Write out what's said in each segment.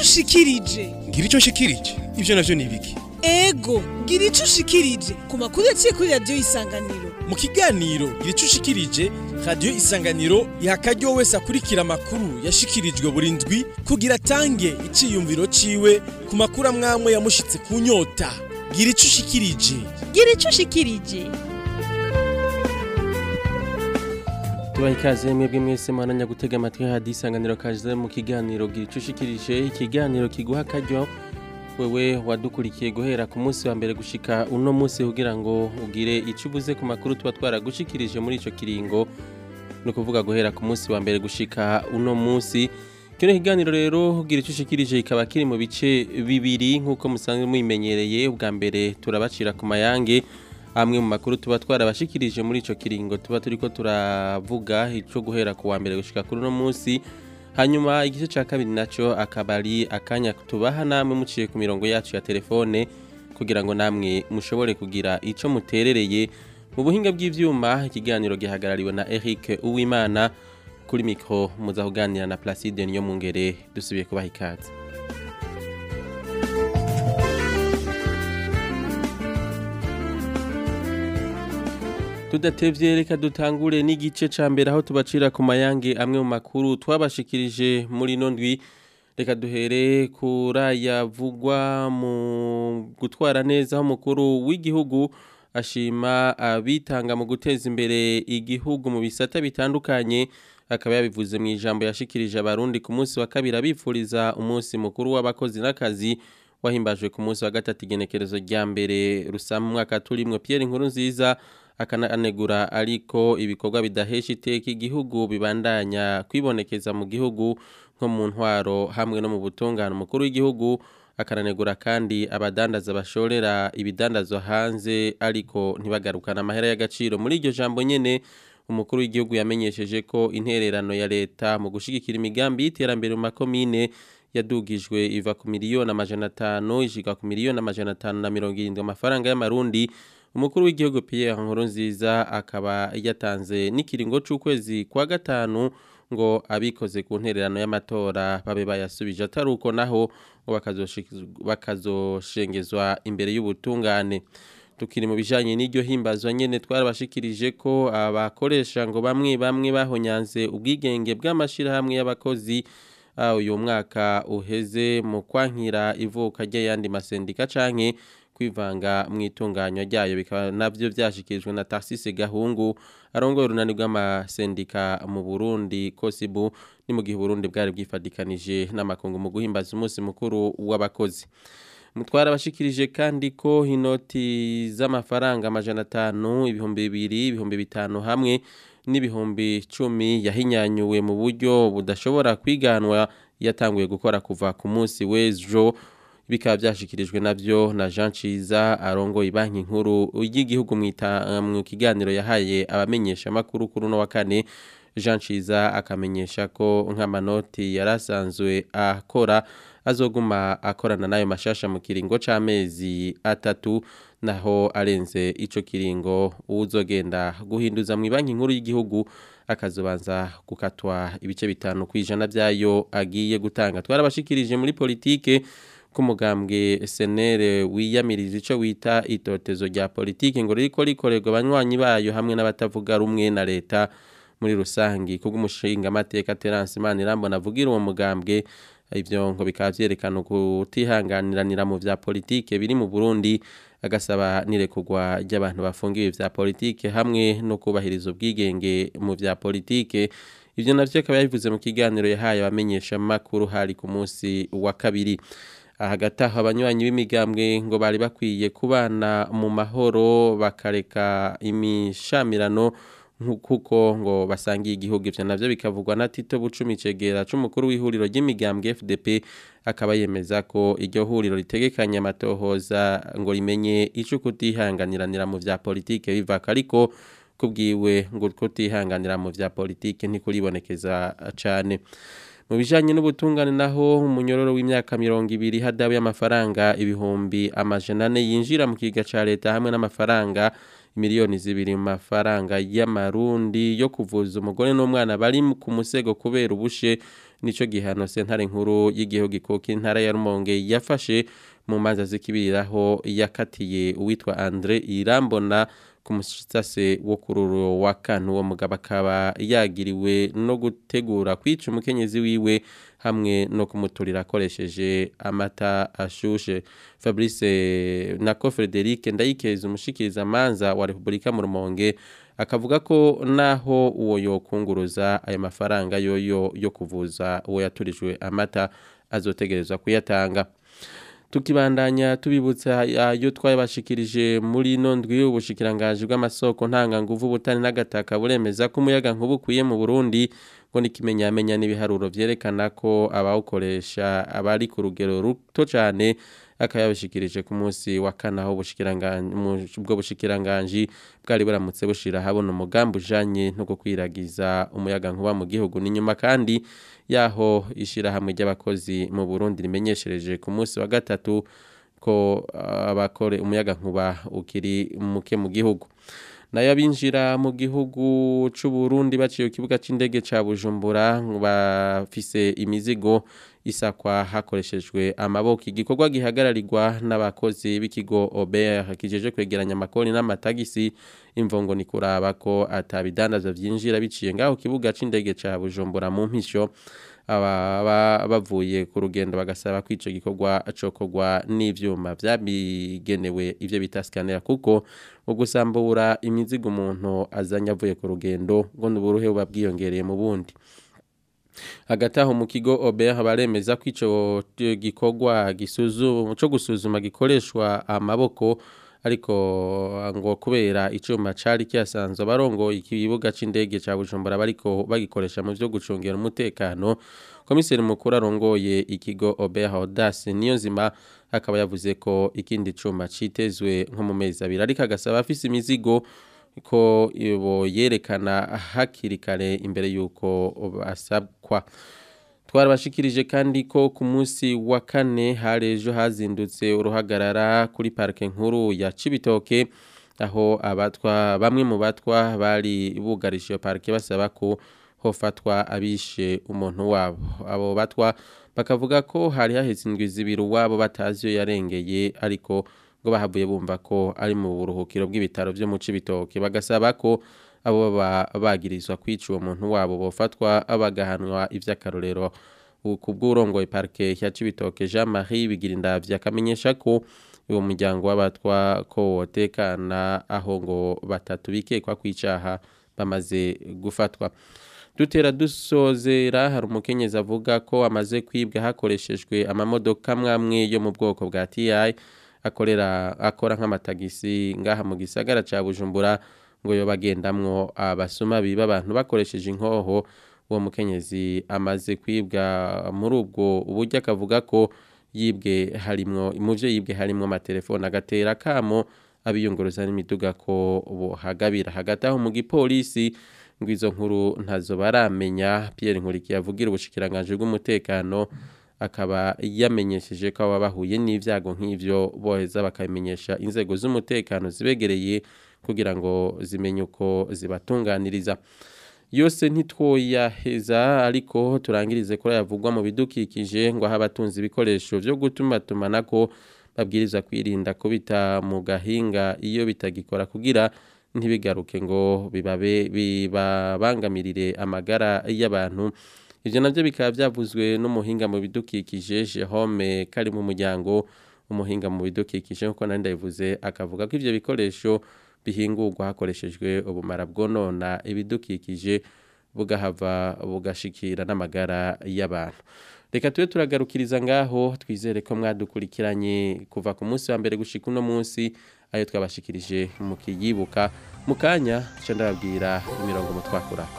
ico ushikirije. Ngira ico nshikirije ivyo navyo ni ibiki? Ego, gira ico ushikirije ku makuru yaciye kuri radio Isanganiro. Mu kiganiro gira ico ushikirije, radio Isanganiro iha akaryo wese akurikira amakuru yashikirijwe buri ndwi kugira atange iciyumviro ciwe ku makuru amwamwe yamushitse ku nyota. Gira ico ushikirije. Gira ico ushikirije. Tubaha ikaze mwebwe mwese mwananya gutega amatwi radio Isanganiro kaje mu kiganiro gira ico ushikirije, ikiganiro kiguha akaryo wewe wadukurikiye guhera ku munsi wa mbere gushika uno munsi kugira ngo ugire ico ubuze ku makuru tuba twaragushikirije muri ico kiringo, no kuvuga guhera ku munsi wa mbere gushika uno munsi. Kino kiganiro rero gira ico ushikirije ikaba kiri mu bice bibiri nkuko musanzwe muyimenyereye. Ubwa mbere turabacira ku mayange amwe mu makuru tuba twarabashikirije muri ico kiringo tuba turiko turavuga ico guhera ku wa mbere gushika kuri uno munsi. Hanyuma igice ca kabiri naco akabari akanya tubaha namwe muciye ku mirongo yacu ya telefone kugira ngo namwe mushobore kugira ico muterereye. Mu buhinga bw'ivyuma ikiganiro gihagarariwe na Eric Uwimana, kuri mikro muza kuganira na Placide Niyomungere. Dusubiye kubaha ikaze. Tudatevye reka dutangure n'igice ca mbere aho tubacira ku mayange amwe mu makuru twabashikirije muri no ndwi. Reka duhere kurayavugwa mu gutwara neza aho umukuru w'igihugu ashima abitanga mu guteza imbere igihugu mu bisata bitandukanye. Akaba yabivuze mu ijambo yashikirije abarundi ku munsi wa kabiri abifuriza umunsi mukuru w'abakozi n'akazi wahimbajwe ku munsi wa gatatu igenekerezo rya mbere rusama mwaka turimwe. Pierre Nkurunziza akananegura ariko ibikorwa bidahesha iteka igihugu bibandanya kwibonekeza mu gihugu nko mu ntwaro hamwe no mu butungane. Umukuru w'igihugu akananegura kandi abadandaza bashorera ibidandazwa hanze ariko ntibagarukana amahera y'agaciro. Muri iryo jambo nyene umukuru w'igihugu yamenyesheje ko intererano ya leta mu gushigikira imigambi y'iterambere mu makomine yadugijwe iva ku miliyoni 500 ishika ku miliyoni 570 amafaranga y'amarundi. Umukuru w'igihugu Pierre Nkurunziza akaba yatanze n'ikiringo c'ukwezi kwa gatanu ngo abikoze ku ntererano y'amatora babe bayasubije, ataruko naho bakazoshengezwa imbere y'ubutungane. Tukiri mu bijanye n'iryo himbazwa nyene twarabashikirije ko abakoresha ngo bamwe bahonyanze ubwigenge bw'amashirahamwe y'abakozi uyu mwaka uheze mu kwankira ivuka ry'ayandi masendika canke kwivanga mu itunganywa ryayo. Bikaba navyo vyashikirijwe na Tarsise Gahungu arongoye urunani rw'amasendika mu Burundi Kosibu, ni mu gihe Burundi bwari bwifadikanije n'amakungu mu guhimbaza umunsi mukuru w'abakozi. Mutwara bashikirije kandi ko inoti z'amafaranga 500, 2000, 5000 hamwe n'ibihumbi 10 yahinyanyuwe mu buryo budashobora kwiganwa yatanguye gukora kuva ku munsi w'ejo. Bikaba byashikirijwe navyo na Jean Ciza arongoye banki nkuru y'igihugu mu kiganiro yahaye abamenyesha makuru kuri no wa kane. Jean Ciza akamenyesha ko nk'amanoti yarasanzwe akora azoguma akorana nayo mashasha mu kiringo c'amezi 3, naho arenze ico kiringo uzogenda guhinduza mu banki nkuru y'igihugu akazobanza gukatwa ibice 5% byayo agiye gutanga. Twarabashikirije muri politike kumugambwe senere wiyamiriza ico wita itotezo rya politike ngo riko rikorerwa abanywanyi bayo hamwe n'abatavuga rumwe na leta muri rusangi. Kubw'umushinga amateka Terence Manirambona avugira uwo mugambwe, ivyo ngo bikaba vyerekana kutihanganiranira mu vya politike biri mu Burundi. Agasaba nirekugwa ry'abantu bafungiwe vya politike hamwe no kubahiriza ubwigenge mu vya politike. Ivyo navyo akaba yabivuze mu kiganiro yahaye abamenyesha makuru hari ku munsi wa kabiri. Hagati aho abanywanyi b'imigambwe ngo bari bakwiye kubana mu mahoro bakareka imishamirano kuko ngo basangiye igihugu. Ivyo navyo bikavugwa na Tito Bucumi Cegera c'umukuru w'ihuriro ry'imigambwe FDP, akaba yemeza ko iryo huriro ritegekanya amatohoza ngo rimenye ico kutihanganiranira mu vya politike bivaka, ariko kubwiwe ngo kutihanganira mu vya politike ntikuribonekeza cane. Mu bijanye n'ubutungane naho umunyororo w'imyaka 200 hadawe y'amafaranga ibihumbi 400 yinjira mu kiga ca leta hamwe n'amafaranga miliyoni 2 mu mafaranga y'amarundi yo kuvuza umugore n'umwana bari ku musego kubera ubushe nico gihano sentare nkuru y'igihugu ikoka intara ya Rumonge yafashe mu manza zikibiriraho yakatiye uwitwa Andre Irambona ku musitase wo kururo wa kane uwo mugabo akaba yagiriwe no gutegura kwica umukenyezi wiwe hamwe no kumuturira akoresheje amata ashushe. Fabrice Nako Frederic Ndayikeza umushikiriza manza wa Republika mu Rumonge akavuga ko naho uwo yokunguruza ayo mafaranga yo kuvuza uwo yaturijwe amata azotegerezwa kuyatanga. Tukibandanya tubibutsa ayo twabashikirije muri nondwi ubushikiranganje bw'amasoko ntanga nguvu butani n'agataka buremeza ko umuyaga nk'ubukwiye mu Burundi ngo nikimenyamenya n'ibiharuro vyerekana ko abawukoresha abari ku rugero ruto cyane akayabashikirije ku munsi wa kanaho ubushikiranganje bwari buramutse bushira habona umugambi ujanye no kwiragiza umuyaga nkuba mu gihugu n'inyuma kandi yaho ishira hamwe ry'abakozi mu Burundi rimenyeshereje ku munsi wa gatatu ko abakore umuyaga nkuba ukiri muke mu gihugu. Nayo binjira mu gihugu c'u Burundi baciye kibuga c'indege ca Bujumbura bafise imizigo isakwa hakoreshejwe amaboko igikorwa gihagararirwa n'abakozi b'ikigo Obert kijeje kwegeranya amakoni n'amatagisi imvongo ni kuraba ko atabidandaza vyinjira biciye ngaho kibuga c'indege ca Bujumbura mu mpisho bavuye ku rugendo bagasaba kwico gikorwa cokogwa n'ivyuma vyabigenewe ivyo bita scanner kuko ugusambura imizigo umuntu azanya avuye ku rugendo ngo n'uburuhe bubabwiyongereye mu bundi. Hagataho mu kigo Obert baremeza ko ico gikorwa gusuzuma gikoreshwa amaboko ariko ngo kubera icuma cari cyasanzwe barongo ikibuga c'indege ca Bujumbura bariko bagikoresha mu byo gucungera umutekano. Komiseri mukuru arongoye ikigo Obert Audace Niyonzima akaba yavuze ko ikindi cuma citezwe nko mu mezi abiri ariko agasaba afise imizigo ko ibo yerekana hakiri kare imbere yuko basabwa. Twarabashikirije kandi ko ku munsi wa kane harejo hazindutse uruhagarara kuri parke nkuru ya Cibitoke aho bamwe mu batwa bari bugarishije parke basaba ko hofatwa abishe umuntu wabo. Abo batwa bakavuga ko hari haheze indwi zibiri wabo batazi yo yarengeye ariko ngo bahavuye bumva ko ari mu buruhukiro bw'ibitaro byo mu Cibitoke bagasaba ko abo bagirizwa kwica uwo muntu wabo bofatwa abagahanwa ivy'akarorero. Kubw'urongoye parke ya Cibitoke Jean-Marie Bigirindavya akamenyesha ko uwo muryango w'abatwa ko wotekana aho ngo batatu bikekwa kwicaha bamaze gufatwa. Dutera dusozera hari umukenyezi avuga ko amaze kwibwa hakoreshejwe amamodoka mwamwe yo mu bwoko bwa TI akora nk'amatagisi ngaha mu gisagara ca Bujumbura ngo yo bagendamwo abasuma biba abantu bakoresheje inkoho. Uwo mukenyezi amaze kwibwa muri ubwo uburyo akavuga ko yibwe harimwo imuvyo yibwe harimwo amatelefone agatera kamo abiyunguruza n'imiduga ko bohagabira. Hagataho mu gipolisi ngo izo nkuru ntazo baramenya. Pierre Nkurikiye avugira ubushikiranganje bw'umutekano akaba yamenyesheje ko bahuye n'ivyago nk'ivyo boheza bakamenyesha inzego z'umutekano zibegereye kugira ngo zimenye uko zibatunganiriza. Yose ntitwoyaheza ariko turangirize ko yavugwa mu bidukikije ngo abatunzi ibikoresho byo gutumatumanako babwiriza kwirinda kubita mu gahinga iyo bitagikora kugira ntibigaruke ngo bibabangamirire amagara y'abantu. Ivyo navyo bikaba byavuzwe n'umuhinga mu bidukikije Jerome kari mu muryango umuhinga mu bidukikije nko nandayivuze akavuga ko ivyo bikoresho bihingurwa hakoreshejwe ubumara bwonona ibidukikije bugahava bugashikira n'amagara y'abantu. Reka tube turagarukiriza ngaho twizere ko mwadukurikiranye kuva ku munsi wa mbere gushika uno munsi ayo twabashikirije mu kiyibuka mu kanya cyo ndababwira imirongo mutwakurako.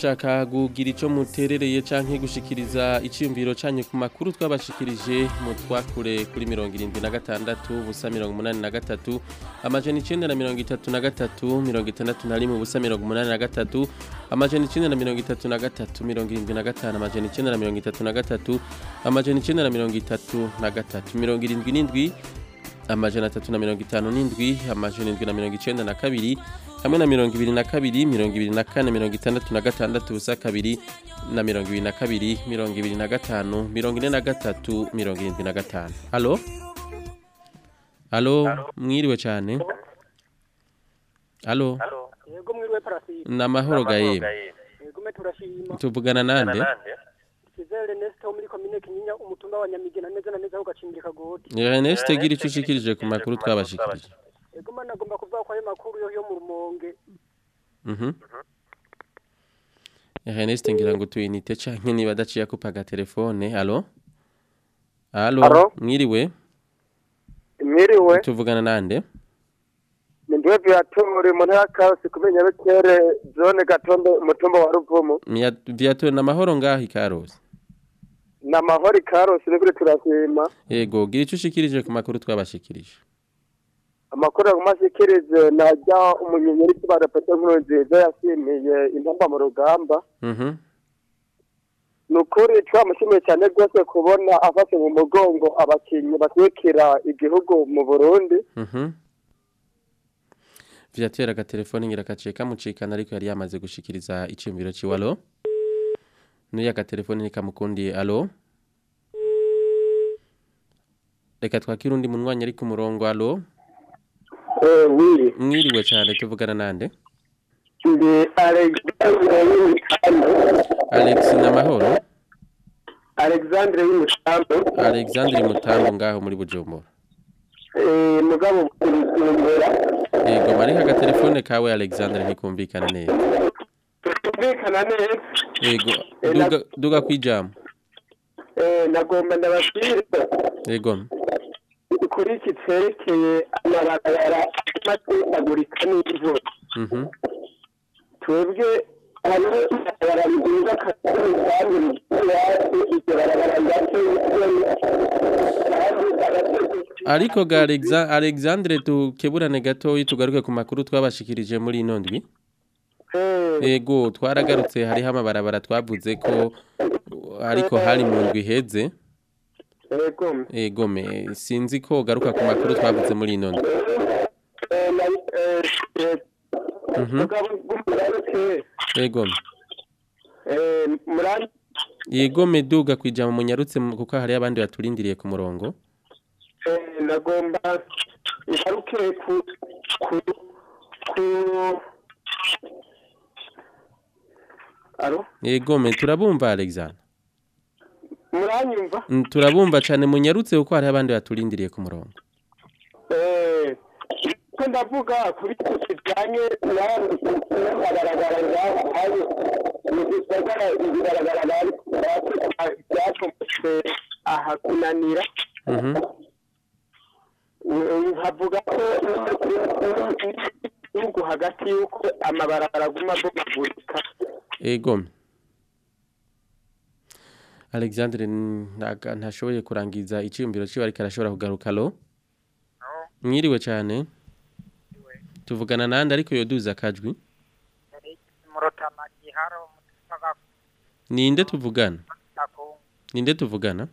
mushaka kugira ico muterereye canke gushikiriza iciyumviro canyu ku makuru twabashikirije mu twakure kuri 76 ubusa 83 amajana 933 61 ubusa 83 amajana 933 75 amajana 933 amajana 933 77 amajana 357 amajana 792 hamwe na 22 24 66 ubusa 2 na 22 25 43 75. Allo? Allo, mwiriwe cyane. Allo? Yego mwiriwe Parasi. Namahoro gaye. Yego meturashima. Tuvugana nande? Kizere Neste muri commune Kinyinya umutumba wa Nyamigena neza na neza ugacimbika goti. Neste gira icyo ushikirije ku makuru twabashikirije. Yego mana agomba kuvuga ko ayo makuru yo mu Rumonge. Neste ngira ngo tuyinite canke niba daciye kupaga telefone. Allo? Allo? Mwiriwe? Mwiriwe. Tuvugana nande? Ndiwe Viatori mu ntara Karusi kumenya bekere zone Gatonde umutumba wa Ruvumu. Viatori na mahoro ngahi Karusi. Na mahoro Karusi nibure turashima. Yego gira icyo ushikirije ku makuru twabashikirije. Amakuru agumashikirije najya umunyenyeri kibara pete nkunziza yashimiye intamba mu rugamba. Nukuri twamushimiye cyane rwose kubona afashe mu mugongo abakinyi batwekera igihugu mu Burundi. Vyatera ka telefone ngira kaciye kamucikana ariko yari yamaze gushikiriza iciyumviro ciwalo. Nuya ka telefone nikamukundiye. Allo? Reka twakira undi munwanya ari ku murongo. Allo? Oui. Mwiriwe cyane tuvugana nande? Ndi Alex Namahoro. Alexandre Mutambo. Alexandre Mutambo ngaho muri Bujumbura. Mugabo Bujumbura. Yego mari ka telefone kawe Alexandre ntikumvikana neza. Kumvikana neza. Yego duga kwijama. Nagomba ndabashire. Yego. Kuri kitserekeye amabarabara matagurika n'ivu. Twebwe hano barabiza kandi ariko ga Alexandre tukeburane gato tugaruke ku makuru twabashikirije muri inondwi. Yego twaragarutse hari amabarabara twavuze ko ariko hari mu ndwi heze. Yego me sinzi ko garuka ku makuru twavuze muri inondwi. Yego. Yego meduga kwijama munyarutse kuko hari abandi baturindiriye ku murongo. Nagomba isaruke ku Alo? Yego me turabumva Alexander. Muranyumva? Turabumva cyane munyarutse kuko hari abandi baturindiriye ku murongo. Ko ndavuga kuri kijanye n'abarabara ngaho hari n'isagara ibarabara bari aha kunanira. Havuga ko n'ugu hagati yuko amabarabara aguma bogagurika. Yego. Alexandre ntashoboye kurangiza iciyumviro ciwe ariko arashobora kugaruka. Allo? Mwiriwe cyane. Tuvugana nande ariko yoduza kajwi. Murotana giharo mutsaga. Ninde tuvugana? Ninde tuvugana?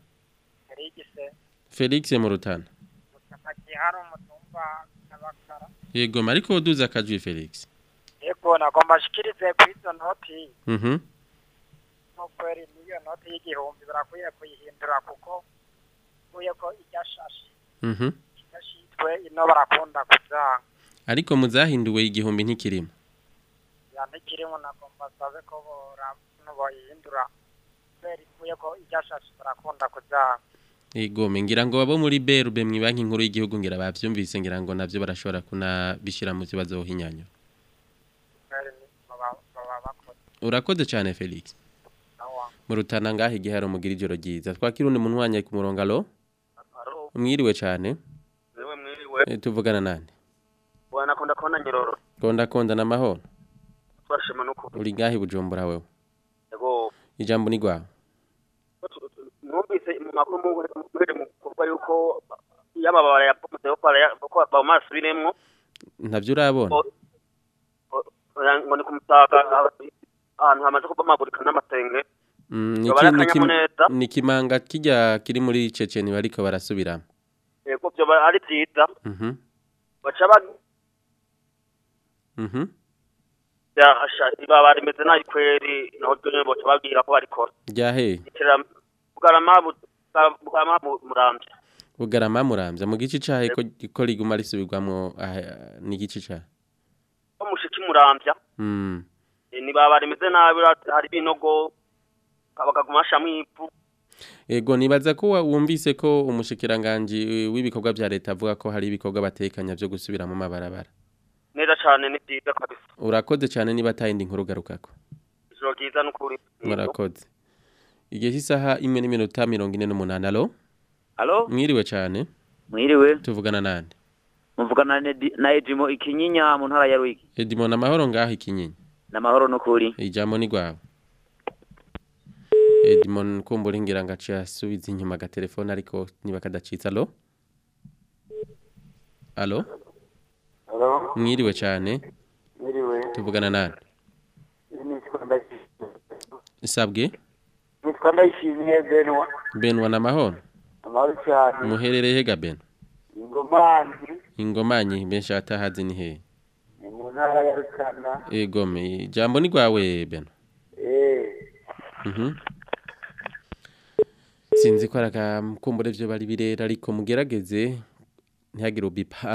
Felix Murotana. Mutsaga giharo mutumba nabakara. Yego mariko yoduza kajwi Felix. Yego nagomba shikirize kwizo noti. Kweri niyo noti y'igihumbi barakwiye kuyihindura kuko uye ko icyashashi. Icyashitwe ino barakunda kuzanga. Ariko muzahinduwe igihumbi ntikirimo. Ya ntikirimo nagomba sabe ko boyihindura. Kweri uye ko icyashashi barakunda kuzanga. Yego ngira ngo babo muri BRB mu banki nkuru y'igihugu ngira bavyumvise ngira ngo navyo barashobora kunabishira mu kibazo hinyanyo. Urakoze cyane Felix. Murutana ngaho igiharo mugira ijoro ryiza. Twakira undi munwanya ku murongo. Allo? Mwiriwe cyane. Mwiriwe. Tuvugana nande? Wana konda Nyiroro. Konda na mahoro. Twashima nuko. Uri ngaho Bujumbura wewe. ijambo ni gwawe numvise mu makuru mu kuvuga yuko yamabara yapomotse ko bamasubiremwo ntavyo urabona ngo ni kumutaga ahantu hamaze kubamagurika n'amatenge ni kimanga kijya kiri muri Ceceni bariko barasubiramo yego byo ari byiza baca ya bari meze nayi kweri naho done bo babwira ko barikora ryahe Bugarama muramvya mu gici cahe ko riguma risubirwamo ni gici cahe umushiki muramvya ni bari meze nabi hari binogo abakagumasha mwipu ego nibaza ko wumvise ko umushikiranganje w'ibikorwa bya leta avuga ko hari ibikorwa batekanya byo gusubira mu mabarabara neza cyane ni byiza kabisa urakoze cyane niba tayindi nkuru garukako ijoro ryiza n'ukuri murakoze igihe isaha 1:48 Halo mwiriwe cyane mwiriwe tuvugana nande muvugana na Edimo ikinyinya mu ntara ya Ruyigi Edimo na mahoro ngaho ikinyinya na mahoro n'ukuri ijambo ni gwawe Edmond kumbura ngira ngaci asubiza inyuma ga telefone ariko niba kadacitsa allo allo mwiriwe cyane mwiriwe tuvugana nani isabwe nitwa Ndayishimiye Benwa na mahoro cyane muherereye ga Ben Ingomanyi benshi atahazi ni he mu ntara ya Rutana egome jambo ni gwawe Ben sinzi ko arakamukumbure byo bari birera ariko mugerageze ntihagire ubipa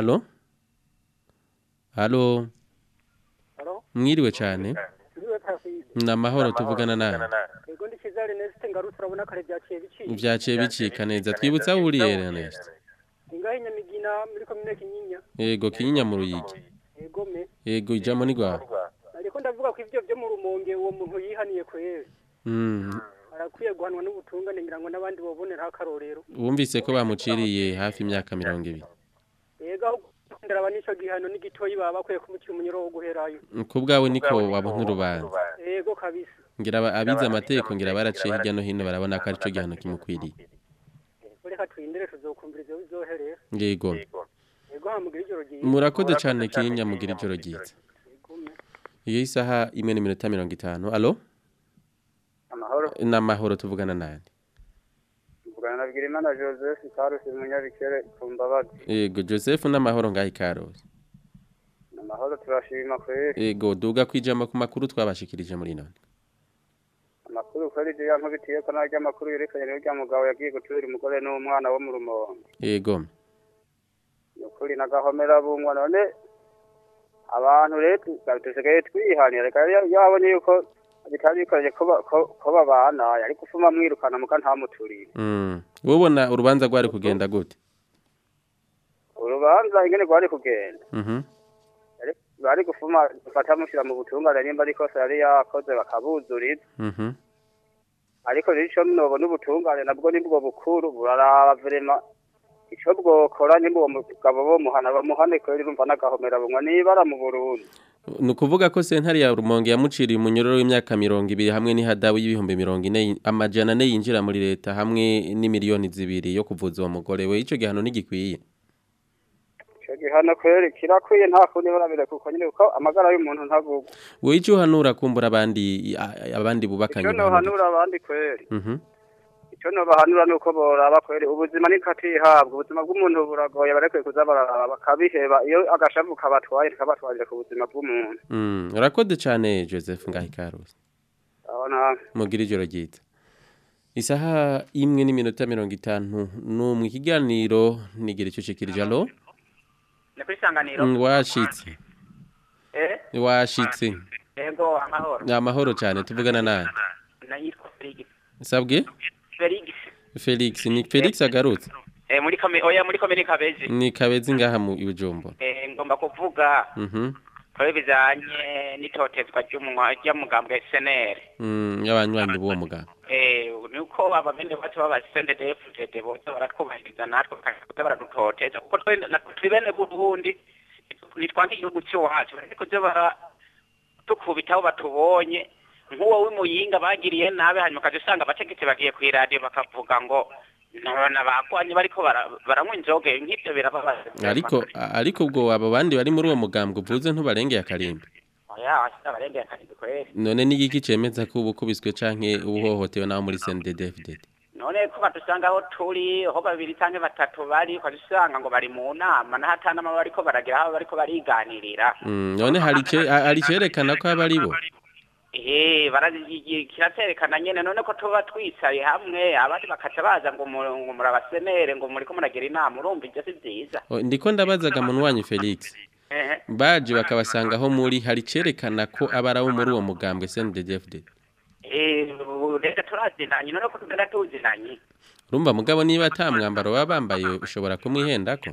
allo mwiriwe cyane na mahoro tuvugana nawe yego ndi Kizari Neste ngarutse urabona kare byaciye bicika neza twibutsa aho uriye Neste ingahe Nyamigina muri komine Kinyinya yego Kinyinya mu Ruyigi yego ijambo ni gwawe ariko ndavuga ko ivyo byo mu Rumonge uwo muntu yihaniye kwere arakwiye guhanwa n'ubutungane ngira ngo nabandi bobonera akarorero wumvise ko bamuciriye hafi imyaka 20 yego ndaraba nico gihano n'igitoyi baba bakwiye kumukira umunyoro wo guherayo kubwawe niko wabona urubanza yego kabisa ngira abize amateko ngira baraciye hirya no hino barabona ko ari cyo gihano kimukwiriye reka twindere tuzokumviriza bizoherera yego hamugira ijoro ryiza murakoze cyane Kinyinya mugira ijoro ryiza iyo isaha 1:50 allo na mahoro tuvugana nande tuvugana na Bigirimana Joseph Karusi Munyabikere kumbabazi yego Joseph na mahoro ngahi Karusi na mahoro turashima kweri yego duga kwijama ku makuru twabashikirije muri none amakuru kweri je yankubitiye ko najya amakuru yerekanye n'urya mugabo yagiye gutura umugore n'umwana wo mu Rumonge yego ukuri nagahomera bungwa none abantu rero tusigaye twihanira reka yabonye yuko bitandukanye ko babana yari gufuma mwirukana muka ntamuturire wobona urubanza rwari kugenda gute urubanza ingene rwari kugenda bari gufuma gufata mushira mu butungane nimba ariko yari yakoze bakabuzuriza ariko rero nobona ubutungane nabwo nibwo bukuru buraraba vrema ico bwokora nimba uwo mugabo bo muhana bamuhane ko urumva nagahomera bumwa nibara mu Burundi nukuvuga ko sentari ya Rumonge yamuciriye umunyororo w'imyaka 200 hamwe n'ihadabu y'ibihumbi 40 amajana ne yinjira muri leta hamwe n'imiliyoni 2 yo kuvuza uwo mugore we ico gihano nigikwiye ico gihano kweri kirakwiye nta kundi barabire kuko nyine uko amagara y'umuntu ntagugwa we ico hanura kumbura abandi bubakanye ico no hanura abandi kweri icyo bahanura nuko boraba kweri ubuzima nikatihabwa ubuzima bw'umuntu buragoye barekwe kuzabaraba bakabiheba iyo agashavu kabatwaye kabatwarira ku buzima bw'umuntu urakoze cyane Joseph ngahi Karusi abana mugira ijoro ryiza isaha 1:50 n'umwe ikiganiro nigira icyo shikirije allo ne kwisanganiro washitse washitse yego amahoro cyane tuvugana naye nayitwa Felix sabwe Felix ni Felix agarutse muri komine Kabezi ni Kabezi ngaha mu Ibujumbo ngomba kuvuga ko bizanye n'itotezwa ry'umugambwe SNL y'abanywanyi b'uwo mugambwe nuko abamene bacu babasende DFDD bose baratwubahiriza natwe kandi baradutoteza kuko twibene Burundi nitwange igihugu cyacu ariko byo tukubitaho batubonye nk'uwo w'imuyinga bagiriye nabi hanyuma ukaza usanga abategetsi bagiye ku iradiyo bakavuga ngo nabagwanye bariko baranywa inzoga nk'ibyo birababaza ariko ubwo abo bandi bari muri uwo mugambwe uvuze ntubarengeye akarimbi abarengeye akarimbi kweri none ni iki cemeza ko ubukubiswe canke ubuhohotewe naho muri CNDD-FDD none ko badusanga aho turi aho babiri canke batatu bari ukadusanga ngo bari mu nama na hatana ama bariko baragira aho bariko bariganirira none hari cerekana ko abari bo kiraterekana nyene none ko tuba twicaye hamwe abandi bakaca baza ngo murabasenere ngo muriko muragira inama urumva ivyo si vyiza ndiko ndabazaga muntu wanyu Felix baje bakabasanga aho muri hari cerekana ko abaraho muri uwo mugambwe CNDD-FDD reka turazinanye none ko tugenda tuzinanye urumva mugabo niba ata mwambaro baba bambaye ushobora kumwihendako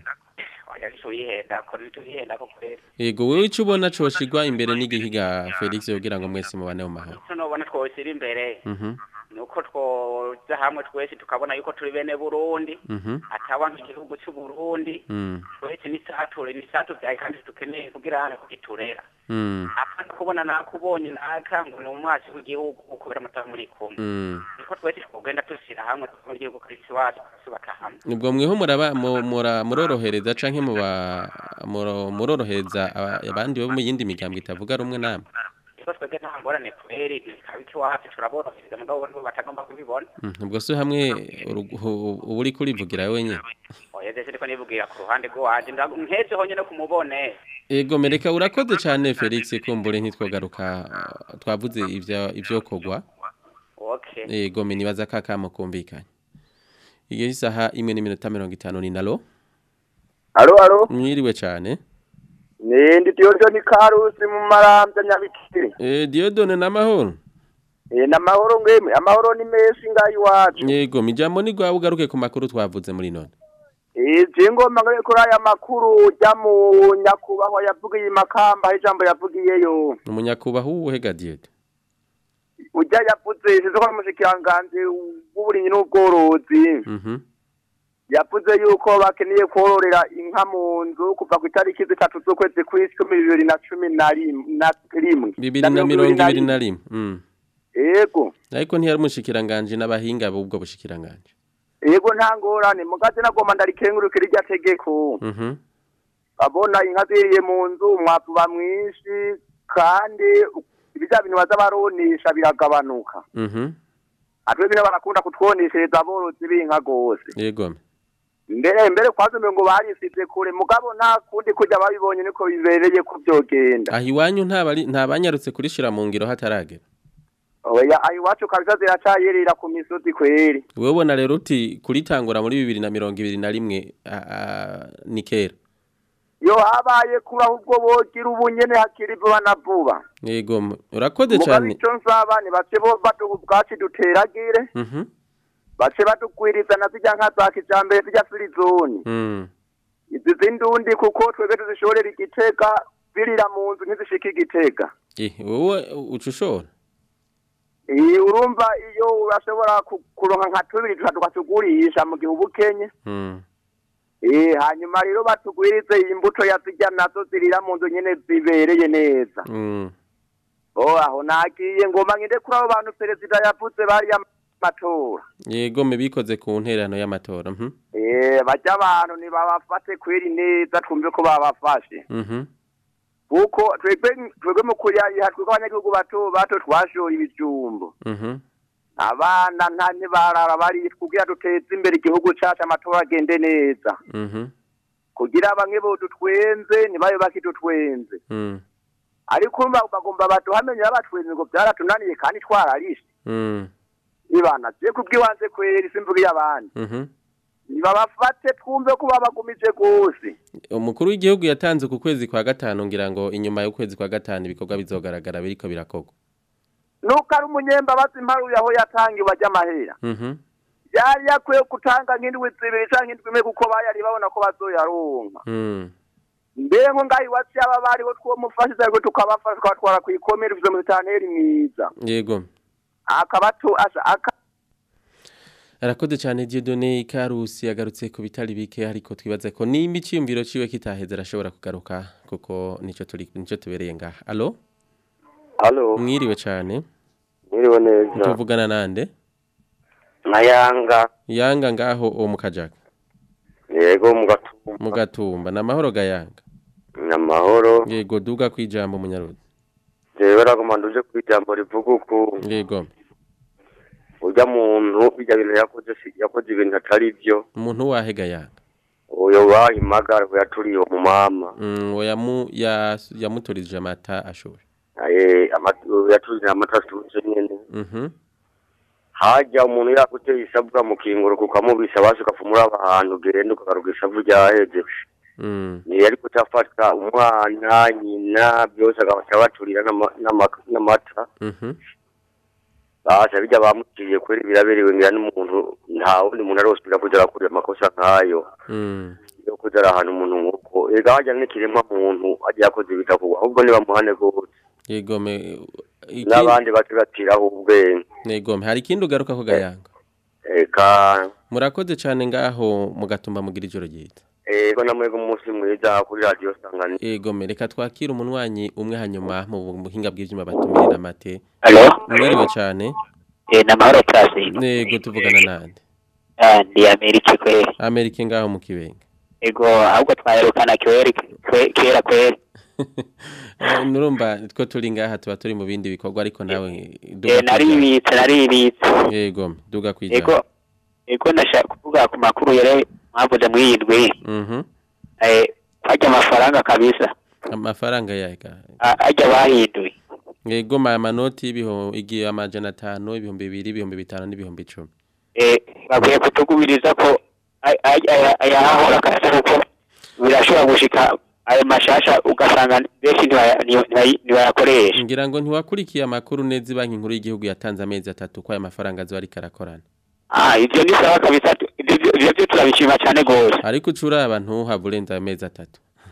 yego wewe icyo ubona coshigwa imbere n'igihiga Felix yogira ngo mwese mubane mu mahoro nobona twosira imbere nuko twoza hamwe twese tukabona yuko turi bene Burundi atawanka igihugu cy'u Burundi twese ni satu byaye kandi tukeneye kugira hano kugiturera apana kubona nakubonye naka ngo no mwasi w'igihugu kubera mata muri kumwe niko twese twogenda tusira hamwe mu gihugu Kristo wacu subaka hamwe nibwo mweho murorohereza canke murorohereza abandi bo mu yindi migambwe itavuga rumwe namwe twebwe nta ngorane kweri kabiki wacu turaborohereza mugabo bo batagomba kubibona ubwo se hamwe uburi kurivugira wenyine oya ndetse ko nivugira ku ruhande rwo waje nkeze honyene kumubone ego mereka urakoze cyane Felix kumbure ntitwogaruka twavuze ivyo kogwa okay ego menibaza kakamo kumvikanye iyo isaha 1:50 ni nalo Alo mwiriwe cyane Ndi Diodone Karusi mu Maramvya Nyabikire Diodone namahoro namahoro ngweme amahoro ni menshi ngayi wacu yego mijambo ni gwa ugaruke ku makuru twavuze muri none jingo mangaye kuri aya makuru jya mu nyakubaho yavugiye Makamba ijambo yavugiyeyo umunyakubaho uhega Diode ujya yavuze izo mushikiranganje w'uburinyi n'ubworozi yavuze yuko bakeneye kororera inka mu nzu kuva ku itariki 3 z'ukwezi kw'isi 2021 yego ariko ntiyari umushikiranganje n'abahinga b'ubwo bushikiranganje yego nta ngorane mugaze nagomba ndarikengurukira irya tegeko abona inka ziriye mu nzu umwavu bamwishi kandi ibija bintu baza baronisha biragabanuka atwe bine barakunda kutwoneshereza aborozi b'inka gose yego mbere kwazume ngo barisize kure mugabo nta kundi kujya babibonye niko bibereye ko byogenda ahiwanyu nta banyarutse kurishira mu ngiro hataragera oya ayiwacu kabisa ziracayerera ku misozi kweri wewe bona rero uti kuritangura muri 2021 ni kera yo habaye kuri ahubwo bogira ubunyene hakiri vuba na vuba yego urakoze cyane mugabico nsaba ni bace bo batubwaci duteragire bace batugwiriza na zijya nka za kijambere zijya firizoni izi zindundi kuko twebwe tuzishorera igitega birira mu nzu ntizishika igitega wowe ucushora urumva iyo urashobora kuronka nka 2 tukatugurisha mu gihe ubukenye hanyuma rero batugwirize imbuto yazijya nazo zirira mu nzu nyene zibereye neza aho nagiye ngoma ngende kuri abo bantu perezida yavuze bari amatora yego bikoze ku nterano y'amatora bajya abantu ni babafate kweri neza twumve ko babafashe kuko twebwe mu kuriya twebwe abanyagihugu bato twashoye ibijumbo abana ntibarara bari kugira duteze imbere igihugu cyacu amatora agende neza kugira bamwe bo dutwenze ntibabe bakidutwenze ariko bagomba baduhamenye batwenze ngo byaratunaniye kandi twararishe ibana je kubwiwanze kweri simvugiye abandi nibabafate twumve ko babagumije gose umukuru w'igihugu yatanze ku kwezi kwa gatanu ngira ngo inyuma y'ukwezi kwa gatanu ibikorwa bizogaragara biriko birakogwa nuko ari umunyemba bazimparuye aho yatangiwe ajya amahera yari yakwiye gutanga nk'indwi zibiri canke indwi imwe kuko bayari babona ko bazoyaronka mbere ngo ngaho iwacu yaba bariho twomufashiza ariko tukabafasha twatwara kw'ikomera ivyo mutanteri mwiza yego arakoze cyane Dieudonné Karusi yagarutse ku bitari bike ariko twibaze ko nimba icyumviro ciwe kitaheze arashobora kugaruka kuko nico tubereye ngaha allo mwiriwe cyane Mwiriwe neza. Tuvugana nande? Mayanga. Yanga ngaho o mukajaga. Yego mugatumba. Mugatumba na mahoro gayanga. Na mahoro. Yego duga kwijambo munyaruzi. Jewe ragomanduje kwijambo rivuga uko. Yego. Urya muntu bijya bintu yakoze ibintu atari byo. Umuntu wahega yanga. Uyo wahimagara yaturiye mu mama. Yamutorije amata ashobora. Yaturiye amata ashobora nyene. Hajya umuntu yakuteye isabwa mu kingoro kukamubisha basuka fumura abantu gerende ukarugisha vujyaheje. Ni yari kutafatika umwana nyina byose akabaturira n'amata. Basha bijya bamutiye kweri biraberewe ngira n'umuntu nta wundi muntu arosubira kujya kuri amakosa nkayo. Yo kujara ahantu umuntu nkuko ega hajya n'ikiremwa muntu ajya yakoze bitavuga ahubwo ni bamuhane gose. Yego n'abandi batiratiraho ubwenge. Yego hari ikindi ugaruka ko gayanga. Eka murakoze cyane ngaho mugatumba mugira ijoro ryiza. Ego namwego umunsi mwiza kuri radio Sangani. Yego reka twakira umunwanyi umwe hanyuma mu buhinga bw'ivyuma batumirira mate. Allo? Mwiriwe cyane. Namahoro Placide. Yego tuvugana nande. Ndi Amerika kweli. Amerika ngaho mu Kibenga. Ego ahubwo twaherukana kera kweli. Nurumva two turi ngaha tuba turi mu bindi bikorwa ariko nawe naribitse. Yego duga kwijana. Ego nashaka kuvuga ku makuru yare mwavuze mu yindwi. Kwajya amafaranga kabisa. Amafaranga yaga. Ajya bahinduye. Yego amanoti igiye amajana 5 ibihumbi 2 ibihumbi 5 n'ibihumbi 10. Baguye kutugubiriza ko ayahora kabisa ko birashobora gushika ayo mashasha ugasanga benshi ntibayakoresha. Ngira ngo ntiwakurikiye amakuru neza banki nkuru y'igihugu yatanze amezi 3 kwa aya mafaranga zo ari karakorana. Ibyo ni sawa kabisa ibyo turabishima cyane gose. Ariko ucura abantu haburenza amezi 3.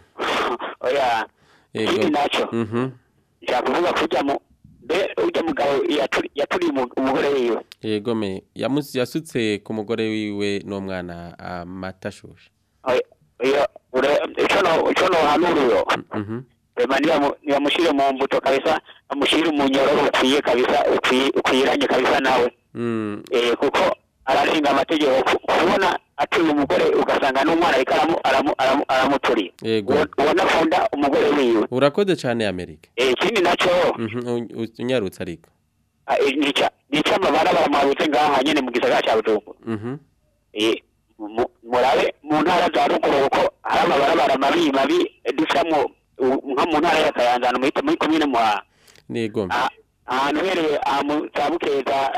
Oya. Yego naco. Yakuvuga kujya mu ujya mugabo yaturi umugore wiwe. Yego yasutse ku mugore wiwe no mwana amatashusha. Oya ucono hanuriyo. Bema niba mushire mu mbuto kabisa amushire mu nyororo ukwiye kabisa ukwiranye kabisa nawe. Kuko ararenga amategeko kubona atuye umugore ugasanga n'umwana aramuturi. Ubona funda umugore wiwe. Urakoze cyane Amerika. Ikindi naco unyarutse ariko. Nica amabara baramabutse ngaha nyene mu gisagara cya Bujumbura. Murabe mu ntara za ruguru uko hari amabarabara mabi ducamo nka mu ntara ya Kayanza muri komine Muha. Nego. Ahantu hereye zabukeza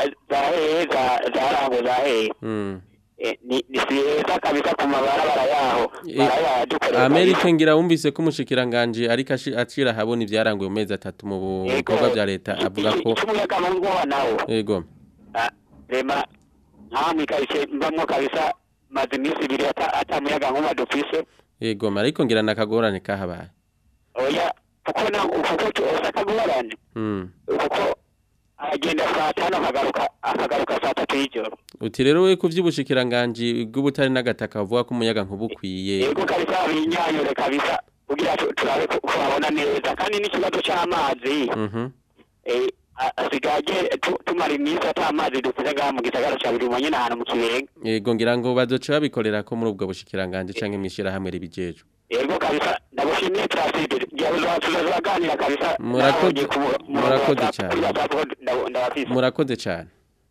za rango za hehe. Ni siyeza kabisa ku mabarabara yaho. Amerika ngira wumvise ko umushikiranganje ariko acira habona ivyaranguye mu mezi 3 mu bikorwa bya leta avuga ko umuyaga ngo nawo. Yego. Rema ntamwe kabisa mbamwo kabisa maze imisi 2 atamuyaga nkuba dufise. Yego ariko ngira nakagorane kahabaye. Oya kuko osakagorane. Kuko agenda saa 5 akagaruka saa 3 y'ijoro. Uti rero we kuvy'ubushikiranganje bw'ubutari n'agataka uvuga ko umuyaga nk'ubukwiye. Yego kabisa binyanyure kabisa kugira turabe ko babona neza kandi n'ikibazo cy'amazi. Asigaje tumara imisi atamazi dufite ngaha mu gisagara cya Bujumbura nyine ahantu mu Kibenga. Yego ngira ngo bazoca babikorera ko muri ubwo bushikiranganje canke mwishira hamwe ribijeje. Yego kabisa ndagushimiye Placide tuzaganira kabisa. Murakoze cyane. Murakoze cyane.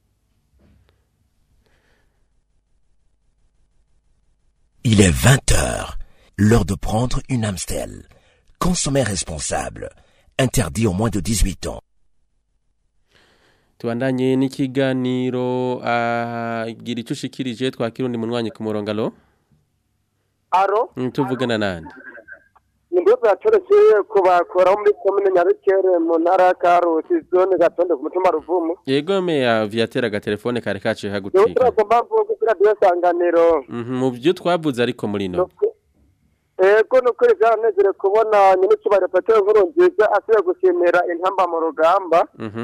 Il est 20h, l'heure de prendre une Amstel. Consommer responsable, interdit aux moins de 18 ans. Tuandanye n'ikiganiro gira icyo ushikirije twakirundi munwanyi ku murongo alo. Aro? Tuvugana nande. Nibwo byatoretse kubakora muri komine Nyarukere mu ntara ya Karusi zone Gatonde ku mutumba Ruvumu. Yego meya vyatera agatelefone kare kaciye hagutwika. Yo turagomba kuvuga kuri radio Sanganiro. Mu byo twavuze ariko muri no. Ego nuko byanezere kubona nyine kibare Petero Nkurunziza asiye gushimira intamba mu rugamba.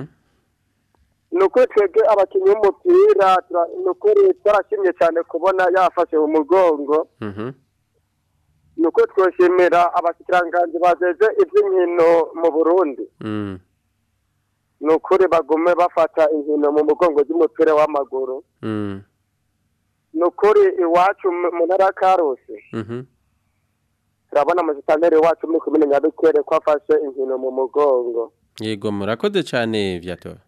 Nuko twege abakinyi b'umupira nuko turashimye cyane kubona yafashe mu mugongo. Nuko twoshimira abashikiranganje bajeje iby'inkino mu Burundi. nukuri bagume bafata inkino mu mugongo ry'umupira w'amaguru nukuri iwacu mu ntara Karusi turabona umusitaneri wacu muri komine Nyabikere ko afashe inkino mu mugongo. Yego murakoze cyane Viatora.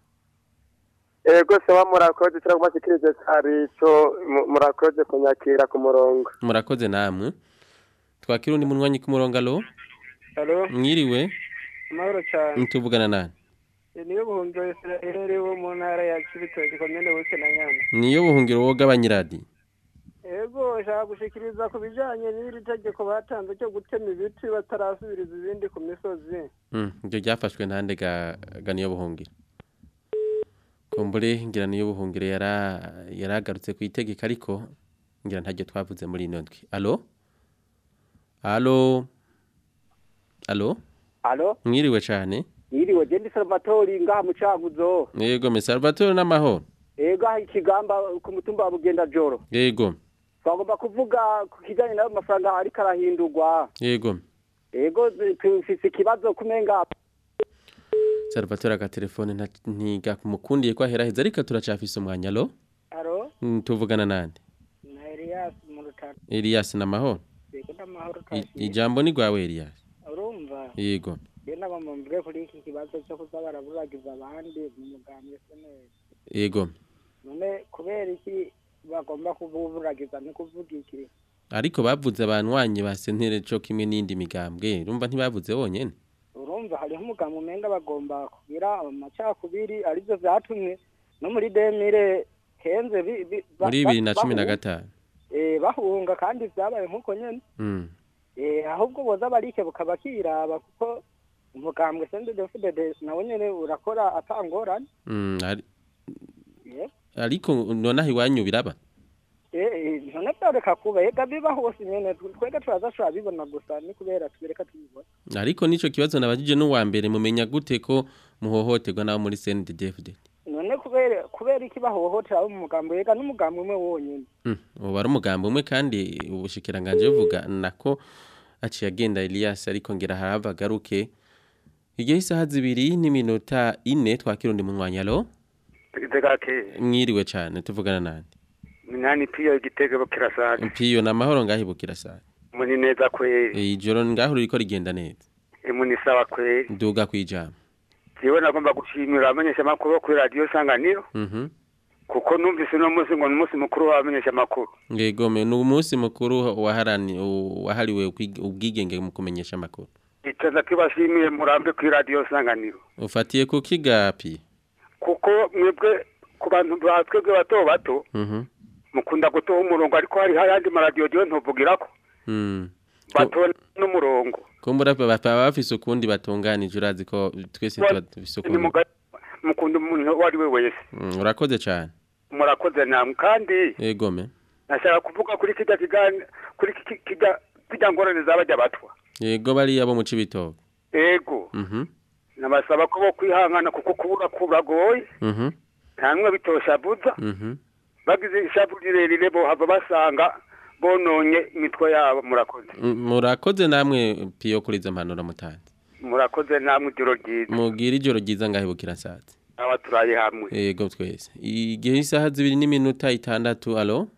Ego sewa murakoze turagumashikirize carico murakoze kunyakira ku murongo. Murakoze namwe. Twakira undi munwanyi ku murongo alo. Alo. Mwiriwe. Amahoro cyane. Ntuvugana nani? Niyo buhungiro Israel wo mu ntara ya Cibitoke komine Bukenanyana. Niyo buhungiro wo gabanyiradi. Ego shaka gushikiriza ku bijanye n'iri tegeko batanze cyo gutema ibiti batarasubiriza ibindi ku misozi. Ibyo byafashwe ntande ga niyo buhungiro. Kumbure ngira niyo buhungiro yaragarutse ku itegeko ariko ngira ntajye twavuze muri ino ndwi. Alo? Alo? Alo? Alo? Mwiriwe cyane. Mwiriwe Jendi Salvatore ngaha mu Cankuzo. Yego me Salvatore n'amahoro. Yego ikigamba ku mutumba wa Bugenda Joro. Yego. Twagomba kuvuga ku kijanye n'ayo mafaranga ari karahindurwa. Yego. Yego tufise ikibazo kumenga Salvatore aga telefone ntiga kumukundiye kwa heraheza ariko turacafise umwanya lo. Alo? Tuvugana nande? Na Elias mu Rutana. Elias n'amahoro. Yego n'amahoro kashi. Ijambo ni gwawe Elias. Urumva? Yego. Bena bamumvire kuri iki kibazo cyo kuzabara buragiza abandi mu mugambi seneze. Yego. None kubera iki bagomba kuburagiza no kuvuga iki? Ariko bavuze abanwanye basentere cyo kimwe n'indi migambwe urumva ntibavuze bonyene. Urumva hariho umugambi umenga bagomba kugira amacakubiri arivyo vyatumwe no muri 2000 henze muri 2015. Bahunga kandi vyabaye nkuko nyene. Ahubwo boza barike bukabakiraba kuko umugambwe CNDD-FDD nawe nyene urakora atangorane. Ariko nonaho iwanyu biraba? None byareka kuba ega biba hose nyene twega turazashobora bibona gusa ni kubera tubereka tubibona. Ariko nico kibazo nabajije no wa mbere mumenya gute ko muhohoterwa nawo muri CNDD-FDD? None kubera iki bahohotera mu mugambo ega n'umugambo umwe wonyene. Ubu ari umugambo umwe kandi ubushikiranganje buvuga nako aciye agenda Elias ariko ngira harava garuke. Igihe isaha 2:04 twakirundi mu mwanya lo. Mwiriwe cyane tuvugana nani? Nani Piyo igitego kirasaka. Piyo na mahoro ngahibukira sana. Muni neza kweli. Ijoro ngaho riko rigenda neza. Muni sawa kweli. Nduga kwijama. Jewe nagomba gushimira abamenyesha makuru kuri radio Sanganiro. Kuko numvise no munsi ngo numunsi mukuru w'abamenyesha makuru. Ngego me numunsi mukuru wahariwe ubwigenge mu kumenyesha makuru. Itaza kibashimiye murambe kuri radio Sanganiro. Ufatiye ku kigapi? Kuko mwebwe ku bantu batwebwe bato mukunda gutoha umurongo ariko hari hayandi maradiyo diyo ntuvugirako batona n'umurongo kumbura bafise ukundi batunganije urazi ko twese tubafise ukundi mukunda umuntu uwo ari we wese urakoze cyane murakoze namwe kandi yegome nashaka kuvuga kuri kijya ngorane zabajya batwa yego bariya bo mu Cibitoke yego nabasaba ko bo kwihangana kuko kubura kuragoye ntamwe bitosha buza bagize ishavu rirerire bo hava basanga bononye imitwe yabo murakoze namwe Piyo kuri izo mpanuro mutanze murakoze namwe ijoro ryiza mugira ijoro ryiza ngahibukira satse aba turaye hamwe yego twese igihe isaha 2:06 alo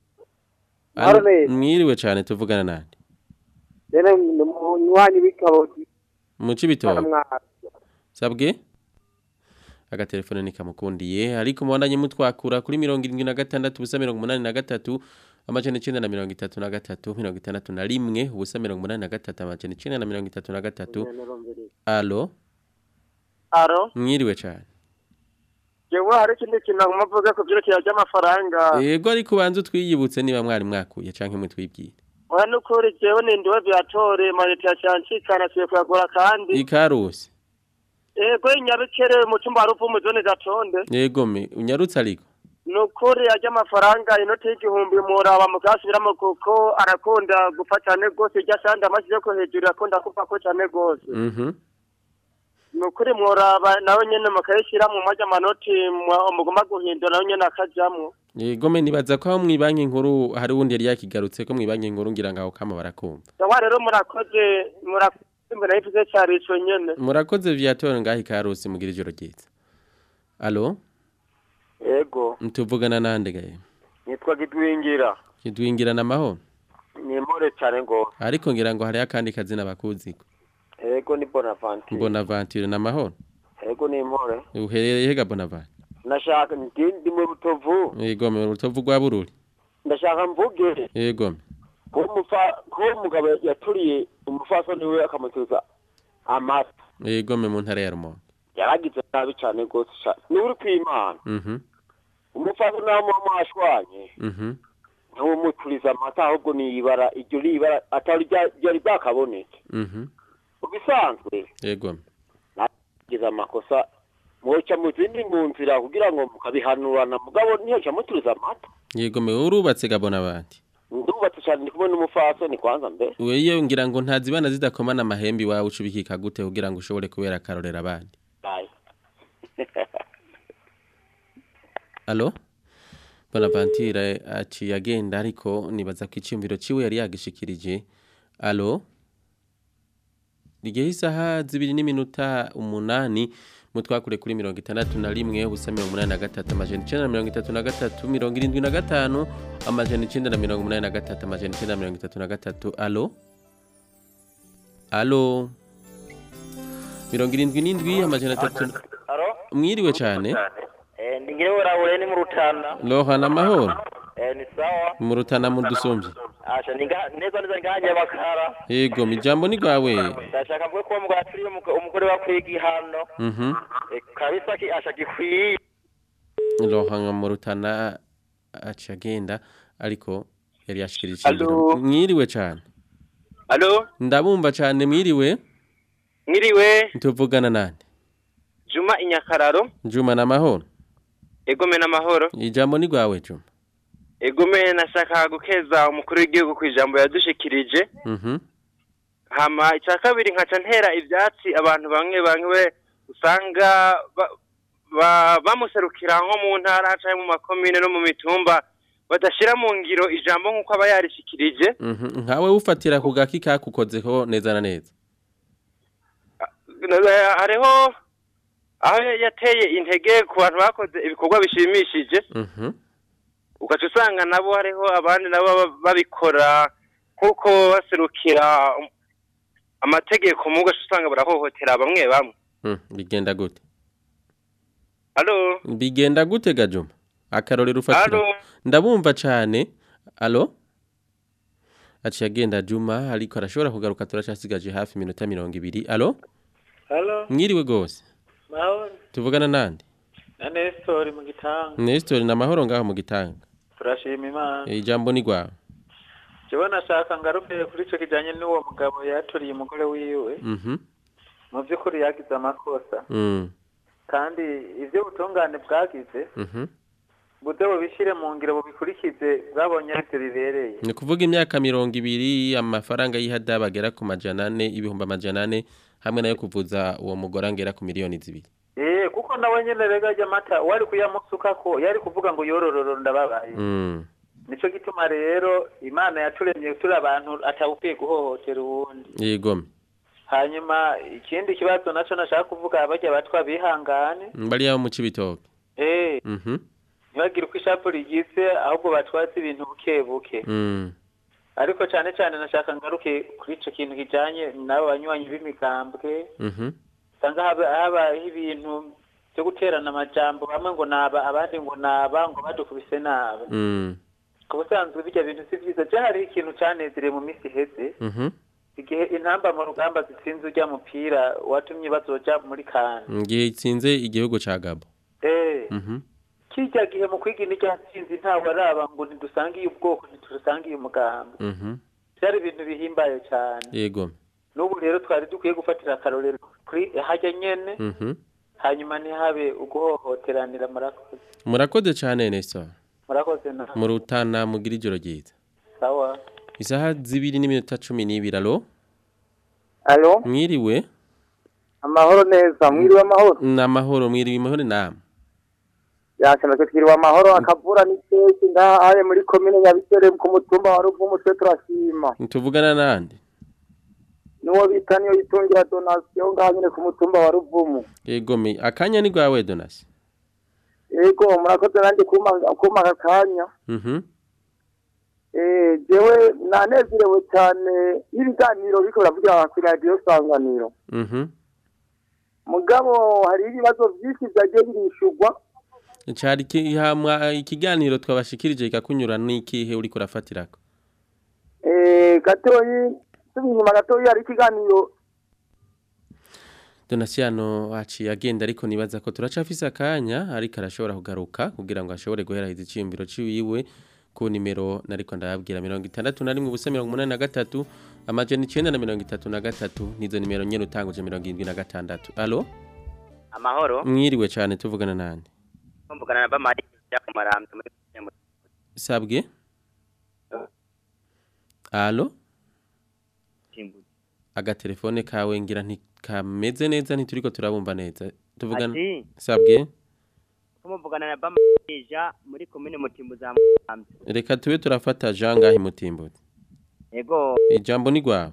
mwiriwe cyane tuvugana nande munywanyi w'ikabodi mu Cibitoke sabwe agatelefone nikamukundiye ariko mubandanye mutwakura kuri 76 ubusa 83 amajana 933 61 ubusa 83 amajana 933 alo mwiriwe cyane jewe hari ikindi kintu muvuga ko byerekeye by'amafaranga yego ariko banze twiyibutse niba mwari mwakuye canke mwe twibwira wana ukuri jewe nindiwe Viatora marete ya cyancikana cyo kuyagura kandi ikarusi Ego Nyabikere mu cyumba rupu mu zone gatonde. Yego me unyarutse ariko. Nukuri ajya amafaranga inoti y'igihumbi muraba mugasubiramo kuko arakunda gupfa cyane gose ijya sanda amashije ko hejuru akunda kupfa ko cyane gose. Nukuri muraba nawe nyene makayishira mu majya manoti mugomba guhindura nawe nyene akajamwo. Yego me nibaza ko mwibanki nkuru hari wundi yari yakigarutse ko mwibanki nkuru ngira ngaho kama barakumva. Sawa rero murakoze murakoze Viatora ngaho ikarusi mugira ijoro ryiza Allo? Ego. Ntuvugana nande gaye? Nitwa Gidwingira. Gidwingira namaho? Ni more cyane ngo. Ariko ngira ngo hari akandi kazina bakuziko. Ego ni Bonaventure. Bonaventure namaho? Ego ni more. Uherereye hega Bonaventure? Nashaka ndi mu Rutovu. Yego mu Rutovu rwa Bururi. Ndashaka mvuge. Yego. Ko umugabo yaturiye umufasoni we akamutuza amata. Yego mu ntara ya Rumonge. Yaragize nabi cyane gose. Ni uri kwimana. Umufasoni nawe mwashwanye. Ntawo muturiza amata ahubwo ni ibara iryo libara atari ryari bakaboneke. Ubisanzwe. Yego. Nagize amakosa mwoca mu zindi mu nzira kugira ngo mukabihanurana mugabo niyo cyamuturiza amata. Yego me urubatse gabona bandi. Ndubatse cyane ndi kumwe n'umufaso ni kwanza mbere. Weyo ngira ngo ntazibana zidakomana amahembi wawe ucubikika gute kugira ngo ushobore kubera karorera abandi. Bye. Allo? Bonaventure aciye agenda ariko nibaza ko icyumviro ciwe yari yagishikirije. Allo? Ligeye isaha 2:08 mutwakure kuri 61 ubusa 83 amajana 933 75 amajana 983 amajana 933. Allo? Allo? 77 amajana 3. Allo? Mwiriwe cyane. Ndingewe rawe ni mu Rutana. Lohana mahoro. Ni sawa. Mu Rutana mu Dusumbi. Asha neza nganye bakara. Yego mijambo ni gwawe. Ndashaka mvuge ko mwaturiye umugore wa kwigi hano. Kabisa ki asha gikwiye. Lohana mu Rutana acagenda ariko yari yashikirije. Mwiriwe cyane. Allo? Ndabumva cyane mwiriwe. Mwiriwe. Tuvugana nande? Juma Inyakararo. Juma na mahoro. Egome na mahoro. Ijambo ni gwawe Juma. Egome nashaka gukeza umukuru w'igihugu ku ijambo yadushikirije. Hama icya kabiri nkaca ntera ivyatsi abantu bamwe usanga bamuserukira nko mu ntara cyangwa mu makomine no mu mitumba badashira mu ngiro ijambo nkuko aba yarishikirije. Nkawe ufatira ku gaki kakukozeho neza na neza. Hariho aho yateye intege ku bantu bakoze ibikorwa bishimishije. Ugaca usanga nabo hariho abandi nabo babikora kuko baserukira amategeko mu gace usanga barahohotera bamwe bamwe. Bigenda gute? Allo? Bigenda gute Gajuma? Akarorero ufatira. Ndabumva cyane. Allo? Aciye agenda Juma ariko arashobora kugaruka turacasigaje hafi minota 20. Allo? Allo? Mwiriwe gose. Mahoro. Tuvugana nande? Na Nestor mu Gitanga. Nestor na mahoro ngaho mu Gitanga. Turashima Imana. Ijambo ni gwawe. Jibona shaka ngaruke kuri cyo kijanye n'uwo mugabo yaturiye umugore wiwe. Mu byukuri yagize amakosa. Kandi ivyo butungane bwagize. Bude bishire mu ngiro bubikurikize bwabonye ivyo bibereye. Ni kuvuga imyaka 200 amafaranga y'ihadabagera ku majana 4 ibihumbi amajana 4 hamwe nayo kuvuza uwo mugore angera ku miliyoni 2. Kuko nawe nyene rega jamata wari kuyamusuka ko yari kuvuga ngo yorororo ndababaye. Nico gituma rero Imana yaturemye turi abantu atawupiye guhohotera uwundi. Yego. Hanyuma ikindi kibazo naco nashaka kuvuga abajya batwa bihangane. Bari yaho mu Cibitoke. Ntibagira uko ishapu rigize ahubwo batwatse ibintu buke. Ariko cyane nashaka ngaruke kuri ico kintu kijanye nabo banywanyi b'imigambwe. Sanga haba ibintu cyo guterana amajambo bamwe ngo naba abandi ngo naba ngo badukubise naba. Kubusanzwe bijya bintu si byiza cyari ikintu cyanezere mu misi heze. Igihe intamba mu rugamba zitsinze ujya mupira watumye bazoja muri kana. Ngiye itsinze igihugu ca Gabo. Kijya gihe mu kwiga n'icyansinzi ntawe araba ngo ntidusangiye ubwoko ntitusangiye umugambo. Cyari ibintu bihimbaye cyane. Yego. N'ubu rero twari dukwiye gufatira akarorero kuri hajya nyene. Hanyuma ntihabe uguhohoteranira murakoze. Murakoze cyane Nestor. Murakoze na. Mu Rutana mugira ijoro ryiza. Sawa. Isaha 2:12. Allo? Allo? Mwiriwe? Amahoro neza, mwiriwe amahoro. Namahoro mwiriwe amahoro nama. Yashana twiriwe amahoro akavura n'iteke ngahaye muri commune ya Bisere ku mutumba wa Ruvumu twe turashima. Tuvugana nande? Nuwo bitaniyo yitungira donation nganyine ku mutumba wa Ruvumu. Yego me akanya ni gwawe donation. Ego murakoze nandi kuma akanya. Jewe nanezerewe cyane n'ibiganiro biko biravugira ku radio Isanganiro. Mugabo hari ibibazo byinshi byagiye birishurwa. Cyari ikiganiro twabashikirije ikakunyura n'ikihe uri kurafatirako? Gatoyi tubinyuma gatoyi hari ikiganiro Donasiano waciye agenda ariko nibaza ko turacafise akanya ariko arashobora kugaruka kugira ngo ashobore guheraheza icimbiro ciwiwe ku nimero nariko ndababwira 61 amajana 933 nizo nimero nyene utanguje 76. Allo? Amahoro. Mwiriwe cyane tuvugana nande? Mvugana na Bamari ya kumarambe muri Sabwe? Allo? Agatelefone kawe ngira ntikameze neza ntituriko turabumva neza. Tuvugana Sabwe? Mvugana na Bamari ya muri commune Mutimbu za Murambe. Reka tube turafata janga hi Mutimbu. Ego. Ijambo ni gwa.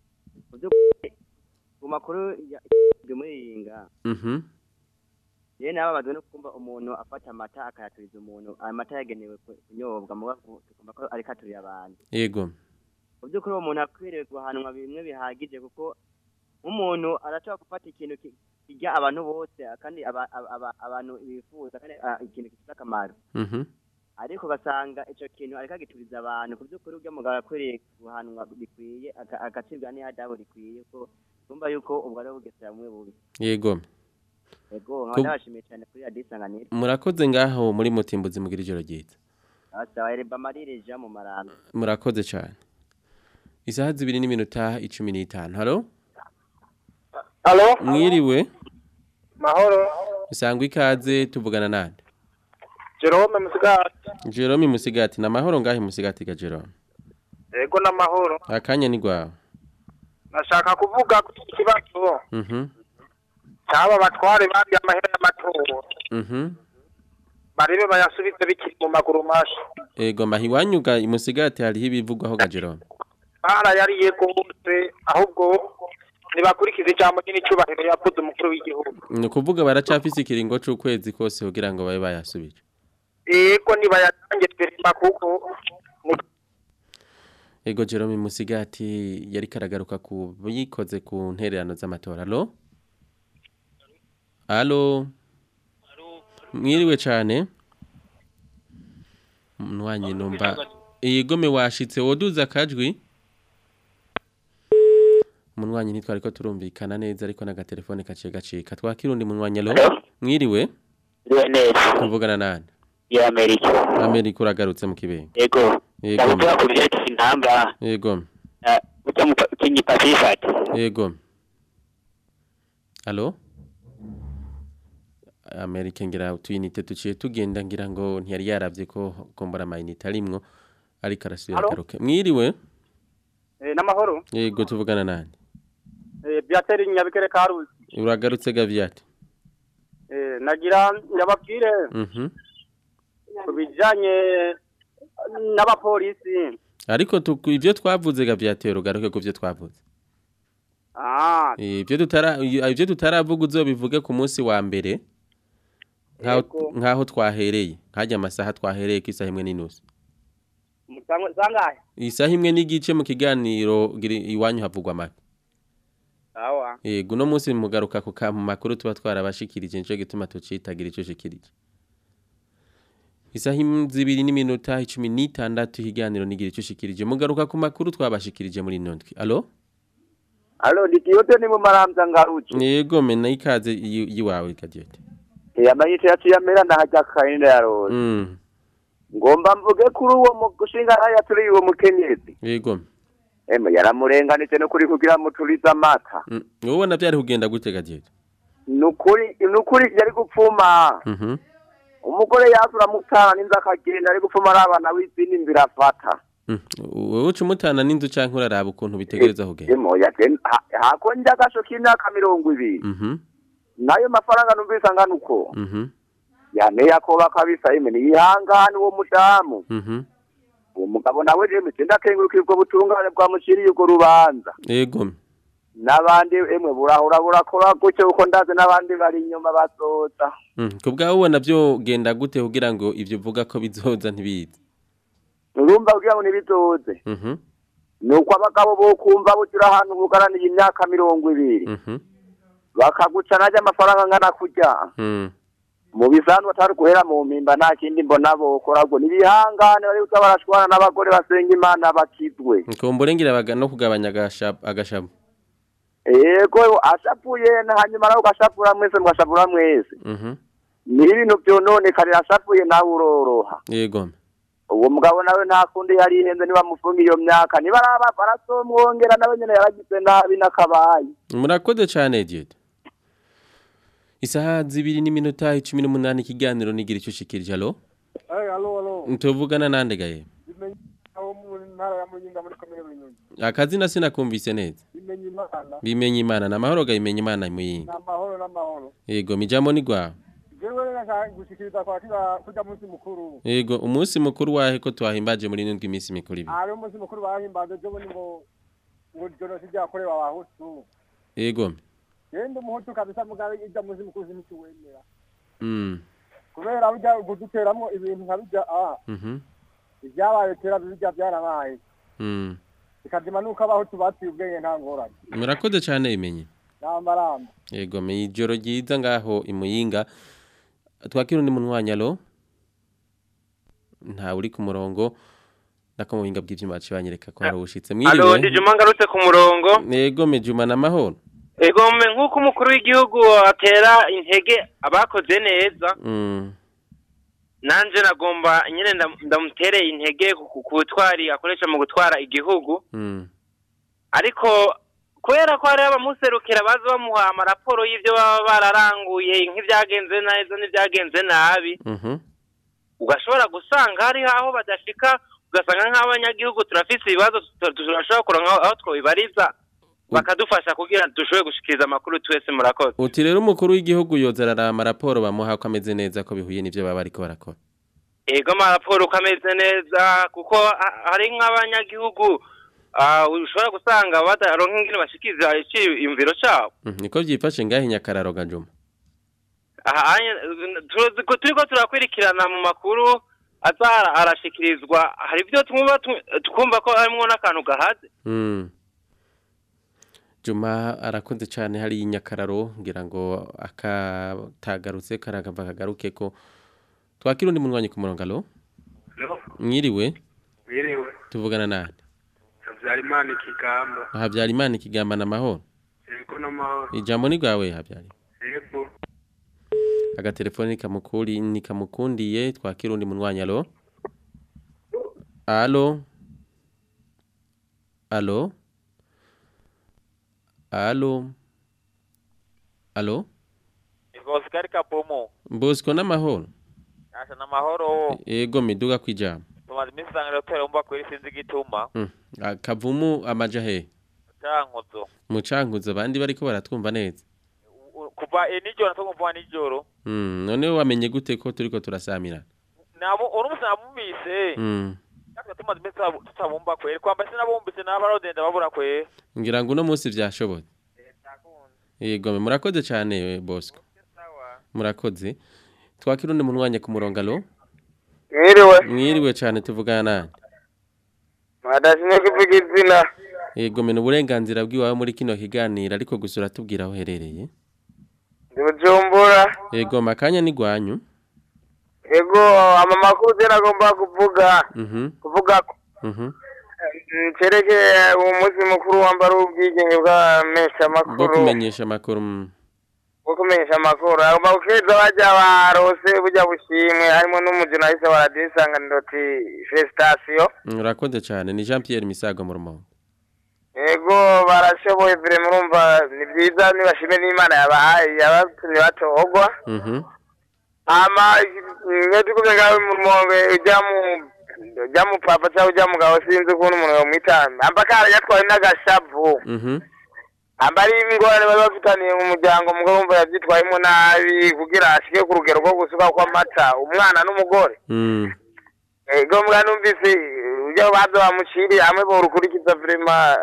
Umakuru ya muringa. Ye nababazwe no kumva umuntu afata amata akayaturiza umuntu amata yagenewe kunyobwa mu kumva ko ari katuriye abantu. Yego. Ubyukuri uwo muntu akwiriye guhanwa bimwe bihagije kuko umuntu arashobora gufata ikintu kijya abantu bose kandi abantu bifuza kandi ikintu gifite akamaro. Ariko basanga ico kintu ariko agituriza abantu kubyukuri ubyo mugabo akwiriye guhanwa bikwiye agacibwa ni adabu rikwiye ko tumba yuko ubwo ari bugesera mwe bubi. Yego. Ego nkabashimiye cyane kuri Radio Isanganiro. Murakoze ngaho muri Mutimbuzi mugira ijoro ryiza. Asawa Bamarire ja mu Marambe. Murakoze cyane. Isaha 2:15. Halo? Halo? Mwiriwe? Mahoro. Isangwa ikaze tuvugana nande? Jerome Musigati. Jerome Musigati na mahoro ngahe Musigati ga Jerome? Ego na mahoro. Akanya ni gwawe. Nashaka kuvuga ku kibazo. Cyaba batware bandi amahera y'amatora. Baribe bayasubize bikiri mu maguru mashi. Ego mahiwanyuga Musigati hariho ibivugwaho ga Jerome. Yariye gose ahubwo nibakurikize cyangwa n'icubahiro yavuze umukuru w'igihugu. Ni kuvuga baracafise ikiringo c'ukwezi kose kugira ngo babe bayasubije. Ego nibayatange perima kuko Ego Jerome Musigati yari karagaruka ku yikoze ku ntererano z'amatora. Allo? Allo? Mwiriwe cyane. Mwanyi numva igome washitse woduza akajwi. Munwanyi ntitwari ko turumvikana neza ariko n'agatelefone kaciye gacika. Twakirundi munwanyi allo? Mwiriwe? neza. Tuvugana nande? Ya Amerika. Amerika uragarutse mu kibenga. Yego. Ndavuga ku byerekeye intamba. Yego. Uta mu kinyi Pacific. Yego. Allo? Amerika ngira utuyinite tuciye tugenda ngira ngo ntiyari yaravye ko kombora amayinite arimwo ariko arasubira karoke. Mwiriwe? Namahoro. Yego tuvugana nande? Biateri Nyabikere Karuzi. Uragarutse Gaviate. Nagira nyababwire. Kubijanye n'abapolisi. Ariko ivyo twavuze Gaviate ugaruke ku byo twavuze. Ivyo tutaravuga uzobivuge ku munsi wa mbere. Nkaho twahereye. Nkajya amasaha twahereye ku isaha imwe n'inusu. Zangahe? Isaha imwe n'igice mu kiganiro iwanyu havugwa make. Sawa. Yego no munsi mugaruka ku makuru tuba twarabashikirije nco gituma tucitagira ico shikirije. Isaha 2:16 higaniro nigira ico shikirije mugaruka ku makuru twabashikirije muri nondwi. Allo? Allo Dikiyote ni mu Maramvya ngaruke. Yego mena ikaze yiwawe Dikiyote. Amayite yaciyamera ndahajya kainde yarose. Ngomba mvuge kuri uwo mugushinga haya turi uwo mukenyezi. Yego. Yaramurenganije no kuri kugira muturiza amata. Ubona byari kugenda gutega gihe. Nukuri yari gupfuma. Umugore yasura mutana ninza kagenda ari gupfuma arabana w'izindi nzira afata. Wowe ucumutana n'inzu canke uraraba ukuntu bitegereza kugenda. Hako njagasho k'imyaka 20. Nayo mafaranga numvise angana uko. Yane yakoba kabisa ni ihangane uwo mudamu. Uwo mugabo nawe je mitenda kenguruka ubwo butungane bwa mushiriye ubwo rubanza. Yego. n'abandi emwe burakora gutyo uko ndaze n'abandi bari inyuma bazoza kubwa ubona byo genda gute kugira ngo ivyo uvuga ko bizoza ntibize urumva kugira ngo nibizoze nuko abagabo bo kumva bugira ahantu bugaraniye imyaka 20 bakaguca naje amafaranga ngana kujya mu bizanwa atari guhera mu mpimba nta kindi mbona bokora ngo nibihangane bari barashwana n'abagore basenga Imana bakizwe nkomborengera baga no kugabanya agashabo yego ashapuye hanyuma nawe ugashapura mwese ni ibintu byonone kare ashapuye nawe uroroha yego uwo mugabo nawe nta kundi yari ihenze niba mufunga iyo myaka niba barasomwongera nawe nyene yaragize nabi nakabaye murakoze cyane Dieu Isaha 2:18 ikiganiro nigira icyo shikirije allo allo ntuvugana nande gaye akazina sinakumvise neza bimenye Imana na mahoro gayimenya Imana muyinga namahoro yego mijamo ni gwa jewe naka gushikiriza kwa kuja munsi mukuru yego umunsi mukuru wahe ko twahimbaje muri ndwi iminsi mikuru ibi ari umunsi mukuru bahimbaje jewe ngo joro sijyakorewa abahutu yego yenda umuhutu kabisa mugabe ijya munsi mukuru z'imicuwemera kubera ujya guduteramo ibintu nkabijya ibyabaye kera bijya byarabaye ikadima nuko abahutu batiye ubwenge nta ngorane murakoze cyane imenye namaramba yego me ijoro ryiza ngaho imuyinga twakirundi munwanyalo nta uri ku murongo nako muyinga bw'ivyuma cibanyereka ko hari ushitse mwiriwe allo ndi Juma ngarutse ku murongo yego me Juma na mahoro yego me nkuko umukuru w'igihugu atera intege abakoze neza nanje nagomba nyene ndamutereye intege ku butwari akoresha mu gutwara igihugu ariko kubera ko hari abamuserukira baza bamuha amaraporo y'ivyo baba bararanguye nk'ivyagenze neza n'ivyagenze nabi ugashobora gusanga hari aho badashika ugasanga nk'abanyagihugu turafise ibibazo turashobora kuronka aho twobibariza bakadufasha kugira dushobore gushikiriza amakuru twese murakoze uti rero umukuru w'igihugu yozarara amaraporo bamuha ko ameze neza ko bihuye n'ivyo baba bariko barakora ego amaraporo ko ameze neza kuko hari nk'abanyagihugu ushobora gusanga badaronka ingene bashikiriza imviro cabo niko vyifashe ngahe Nyakararo Gajuma turiko turakwirikirana mu makuru azara arashikirizwa hari ibyo twumva ko harimwo n'akantu gahaze Juma arakunze cyane hari Nyakararo ngira ngo akatagarutse karagava kagaruke ko twakirundi munwanyi ku murongo allo mwiriwe tuvugana nande Habyarimana Kigamba Habyarimana Kigamba na mahoro yego na mahoro ijambo ni gwawe Habyari yego agatelefoni nikamukundiye twakirundi munwanyi allo allo allo allo allo Oscar Kapomo Bosco na mahoro Asha na mahoro yego miduga kwijama tumaze iminsi sangara umba kweri sinzi gituma kavumu amaja he Cankuzo mu Cankuzo bandi bariko baratwumva neza kuva nijoro natumva nijoro none wamenye gute ko turiko turasamira nabo urumusa mumise natwe tumaze iminsi tutabumba kweri kwamba sinabumbise n'abarodenda babura kweri ngira ngo no munsi vyashobotse yego murakoze cyane Bosco murakoze twakirundi munwanya ku murongo allo mwiriwe cyane tuvugana nande madashine kuvuga izina yego mena uburenganzira bw'iwawe muri kino kiganiro ariko gusura tubwira aho herereye Bujumbura yego makanya ni gwanyu yego amamakuru zeragomba kuvuga Chereke umunsi mukuru wambara ubwigenge bwa mesha makuru bwo kumenyesha amakuru kumenyesha amakuru agomba gukeza bajya barose bujya bushimwe harimo n'umujurnaliste wa radio Isanganiro ati felicitation urakoze cyane ni Jean Pierre Misago mu Rumonge yego barashoboye vire murumva ni byiza nibashime n'Imana yabatumye batogwa ama ngedikuze ngawe mu Rumonge jamu papa cyangwa jamu gaho sinzi ko umuntu yomwitana ambakara yatwaye n'agashavu ambari ingorane bari bafitaniye mu muryango mugabo umva yabyitwayemo nabi kugira ashike ku rugero rwo gusuka kwa mata umwana n'umugore ego mwana numvise ujya baza bamushiri hamwe bo rukurikiza vrema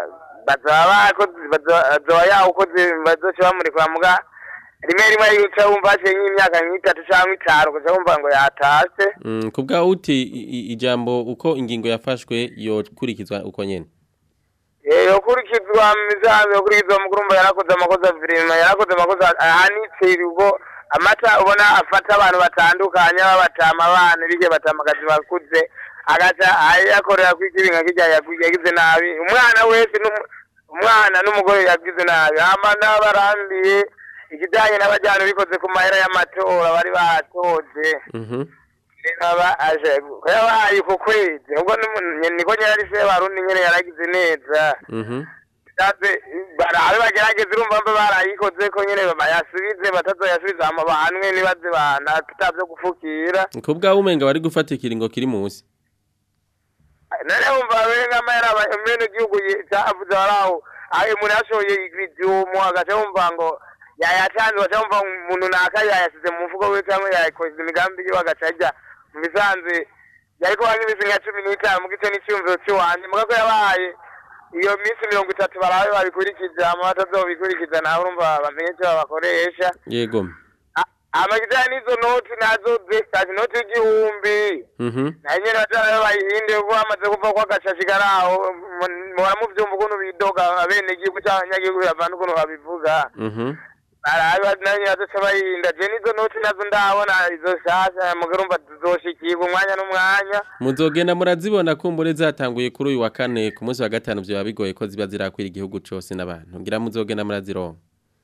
bazoba yawukoze bazoca bamurikura muga rimwe yuca wumva haciye nk'imyaka nk'itatu cyangwa itanu ugaca wumva ngo yatashe. Kubwa uti ijambo uko ingingo yafashwe yokurikizwa uko nyene. Yokurikizwa misanzwe yokurikizwa mukurumba yarakoze amakosa virima yarakoze amakosa ahanitse ubwo amata ubona afata abantu batandukanye babatama abana bige batamakazi bakuze agaca ayakorera kwikibinga kijya yagize nabi umwana wese umwana n'umugore yagize nabi amana barambiye ikijanye n'abajyana bikoze ku mahera y'amatora bari batoje naba aje kwabaye ku kwezi ubwo niko nyari se barundi nyene yaragize neza taze barabe bagerageza urumva mbe barayikoze ko nyene bayasubize batazoyasubiza amabanwe nibaze bana tutavyo gufukira kubwa umenga bari gufata ikiringo kiri munsi none umva benga mahera abene gihugu cyavuze baraho ayo umuntu yashoye ivyumo agaca umva ngo yayatanze wacumva umuntu nakaya yasize mu mvugo we cyangwa yakoze imigambi yo agacaja mu bisanzwe yariko bangibise nka 15 mu gice n'icyumviro cy'uwanje muga ko yabaye iyo minsi 30 barabe babikurikiza amata zo bikurikiza naho urumva bamenye cyo bakoresha yego amagida nizo noti nazo zestaje noti y'igihumbi nanye natara bayihinde ko amaze kuva kwa gashashigaraho mora mu byumva ukuntu bidoga abene gihugu cy'abanyagihugu bavana ukuntu babivuga nanye nazo bayinda je nizo noti nazo ndabona izo shasha mugarumva tuzoshikirwa umwanya n'umwanya muzogenda murazibona kumbure zatanguye kuri uyu wa kane ku munsi wa gatanu byo bigoye ko ziba zirakwira igihugu cyose n'abantu ngira muzogenda murazironka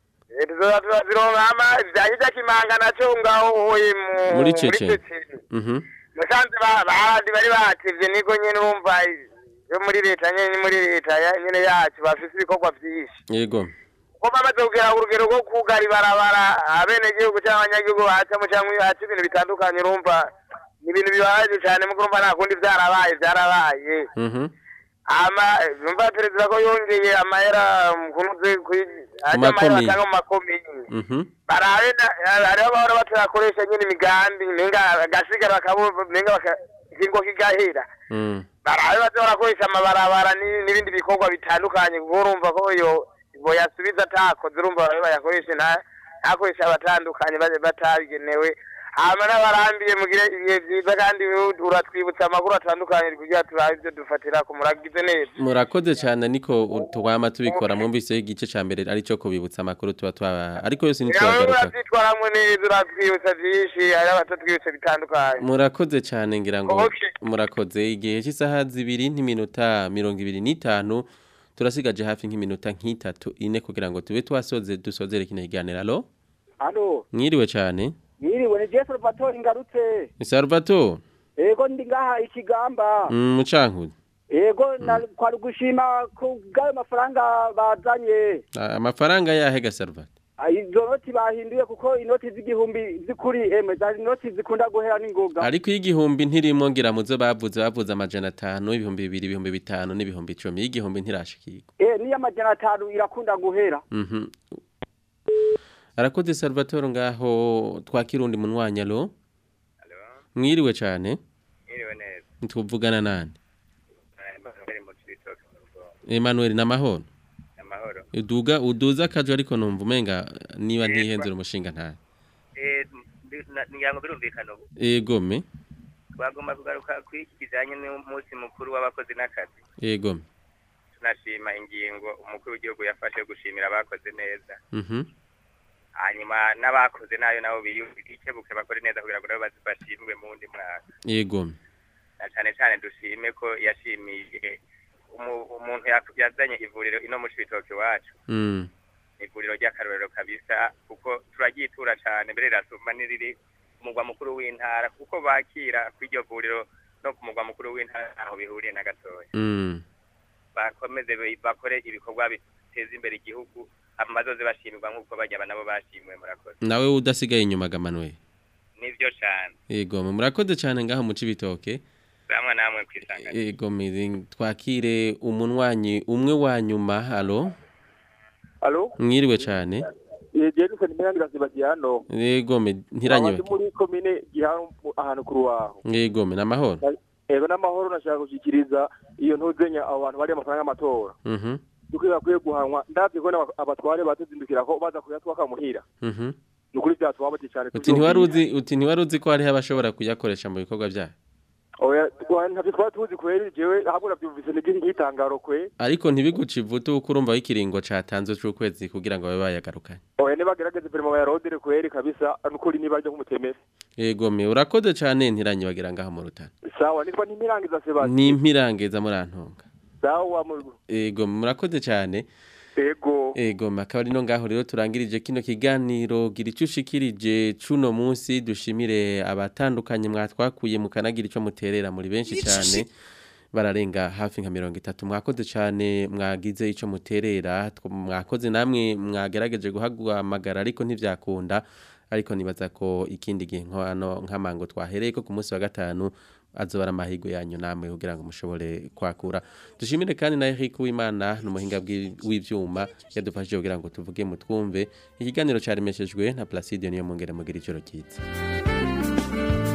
ama vyahita kimanga naco ngaho muri cece musanze bahandi bari bativye niko nyene bumva yo muri leta nyene muri leta nyene yacu bafise ibikorwa vyinshi yego ko bamaze kugera urugero rwo kugari barabara abene gihugu cy'abanyagihugu baca mu cyangwa yacu ibintu bitandukanye urumva ni ibintu bibabaje cyane mu kurumva nta kundi byarabaye ama numva perezida ko yongeye amahera mukunuze makomi barabe ariho bahora batakoresha nyine imigambi ninga gasigara ninga bakingo kigahera barabe batakoresha amabarabara n'ibindi bikorwa bitandukanye urumva ko yo boyasubiza atakoze urumva bayakoresha ntakoresha abatandukanye batabigenewe ama n'abarambiye mugire ibihe byiza kandi uratwibutsa amakuru atandukanye kugira turabe ibyo dufatira ku muragize neza murakoze cyane niko twama tubikora mwumvise igice ca mbere ari cyo kubibutsa amakuru tuba twaba ariko yose ni twagaruka uratwitwaramwe neza uratwibutsa byinshi ari abatatwibutsa bitandukanye murakoze cyane ngira ngo murakoze igihe cy'isaha 2 n'iminota 25 turasigaje hafi nk'iminota nk'itatu ine kugira ngo tube dusozere kino kiganiro allo mwiriwe cyane mwiriwe ni Jesu Salvatore ngarutse Salvatore ego ndi ngaha ikigamba mucankuzi ego kwa gushima ku gayo mafaranga bazanye amafaranga yahe ga Salvatore izo noti bahinduye kuko inoti z'igihumbi zikuri zari inoti zikunda guhera n'ingoga ariko y'igihumbi ntirimo ngira muzo bavuze amajana 5 ibihumbi 2 ibihumbi 5 n'ibihumbi 10 y'igihumbi ntirashikirwa niyo amajana 5 irakunda guhera arakoze Salvatore ngaho twakirundi munwanya lo mwiriwe cyane mwiriwe neza ntuvugana nani Emmanuel namahoro uduza akaje ariko numva umenga niba ntihenzura umushinga nta niyango birumvikana yego me twagomba kugaruka kwikijanye n'umunsi mukuru w'abakozi n'akazi yego tunashima ingingo umukuru w'igihugu yafashe gushimira abakoze neza hanyuma n'abakoze nayo nabo biyikebuke bakore neza kugira ngo nabo bazifashimwe mu wundi mwaka yego na cyane dushime ko yashimiye umuntu yazanye ivuriro ino mu Cibitoke wacu ivuriro ry'akarorero kabisa kuko turagitura cyane mbere rasumba niriri umugwa mukuru w'intara kuko bakira kw'iryo vuriro no ku mugwa mukuru w'intara aho bihuriye na gatoya bakomeze bakore ibikorwa biteza imbere igihugu amazoze bashimirwa nk'uko bajya nabo bashimwe murakoze nawe udasigaye inyuma gamanuye nivyo cyane yego murakoze cyane ngaho mu Cibitoke bamwe namwe kwisangana yego twakire umunwanyi umwe wa nyuma halo mwiriwe cyane Jennifer Mirangira Zibagiyano yego ntiranyewe muri komine giharu ahantu kuri waho yego namahoro ego namahoro nashaka gushikiriza iyo ntuzenya abantu bari amafaranga y'amatora dukwiye bakwiye guhanwa ndavye ko abatware batuzindukira ko baza kuyatwaka muhira nukuri byatwabati cyane uti ntiwaruzi ko hariho abashobora kuyakoresha mu bikorwa byayo oya ntabyo twaba tuzi kweri jewe habura byumvise nigiri nkitangaro kwe ariko ntibiguce ivutu uko urumva ikiringo catanzwe c'ukwezi kugira ngo babe bayagarukanye oya nibagerageze perimo bayarodere kweri kabisa nukuri niba ryo kumutemera yego me urakoze cyane ntiranye bagira ngaha mu Rutana sawa nitwa nimirangiza Sebastien nimpirangiza murantonga sawa mu yego murakoze cyane ego makabari no ngaho rero turangirije kino kiganiro gira icyo ushikirije cuno munsi dushimire abatandukanye mwatwakuye mukanagira ico muterera muri benshi cyane bararenga hafi nka 30 mwakoze cyane mwagize ico muterera mwakoze namwe mwagerageje guhamagara ariko ntivyakunda ariko nibaza ko ikindi gihe nk'amango twahereye ko ku munsi wa gatanu azobara amahigo yanyu namwe kugira ngo mushobore kwakura dushimire kandi na Eric Uwimana n'umuhinga w'ivyuma yadufashije kugira ngo tuvuge mutwumve ikiganiro cyaremeshejwe na Placide niyo mungere mugira icyo rokitse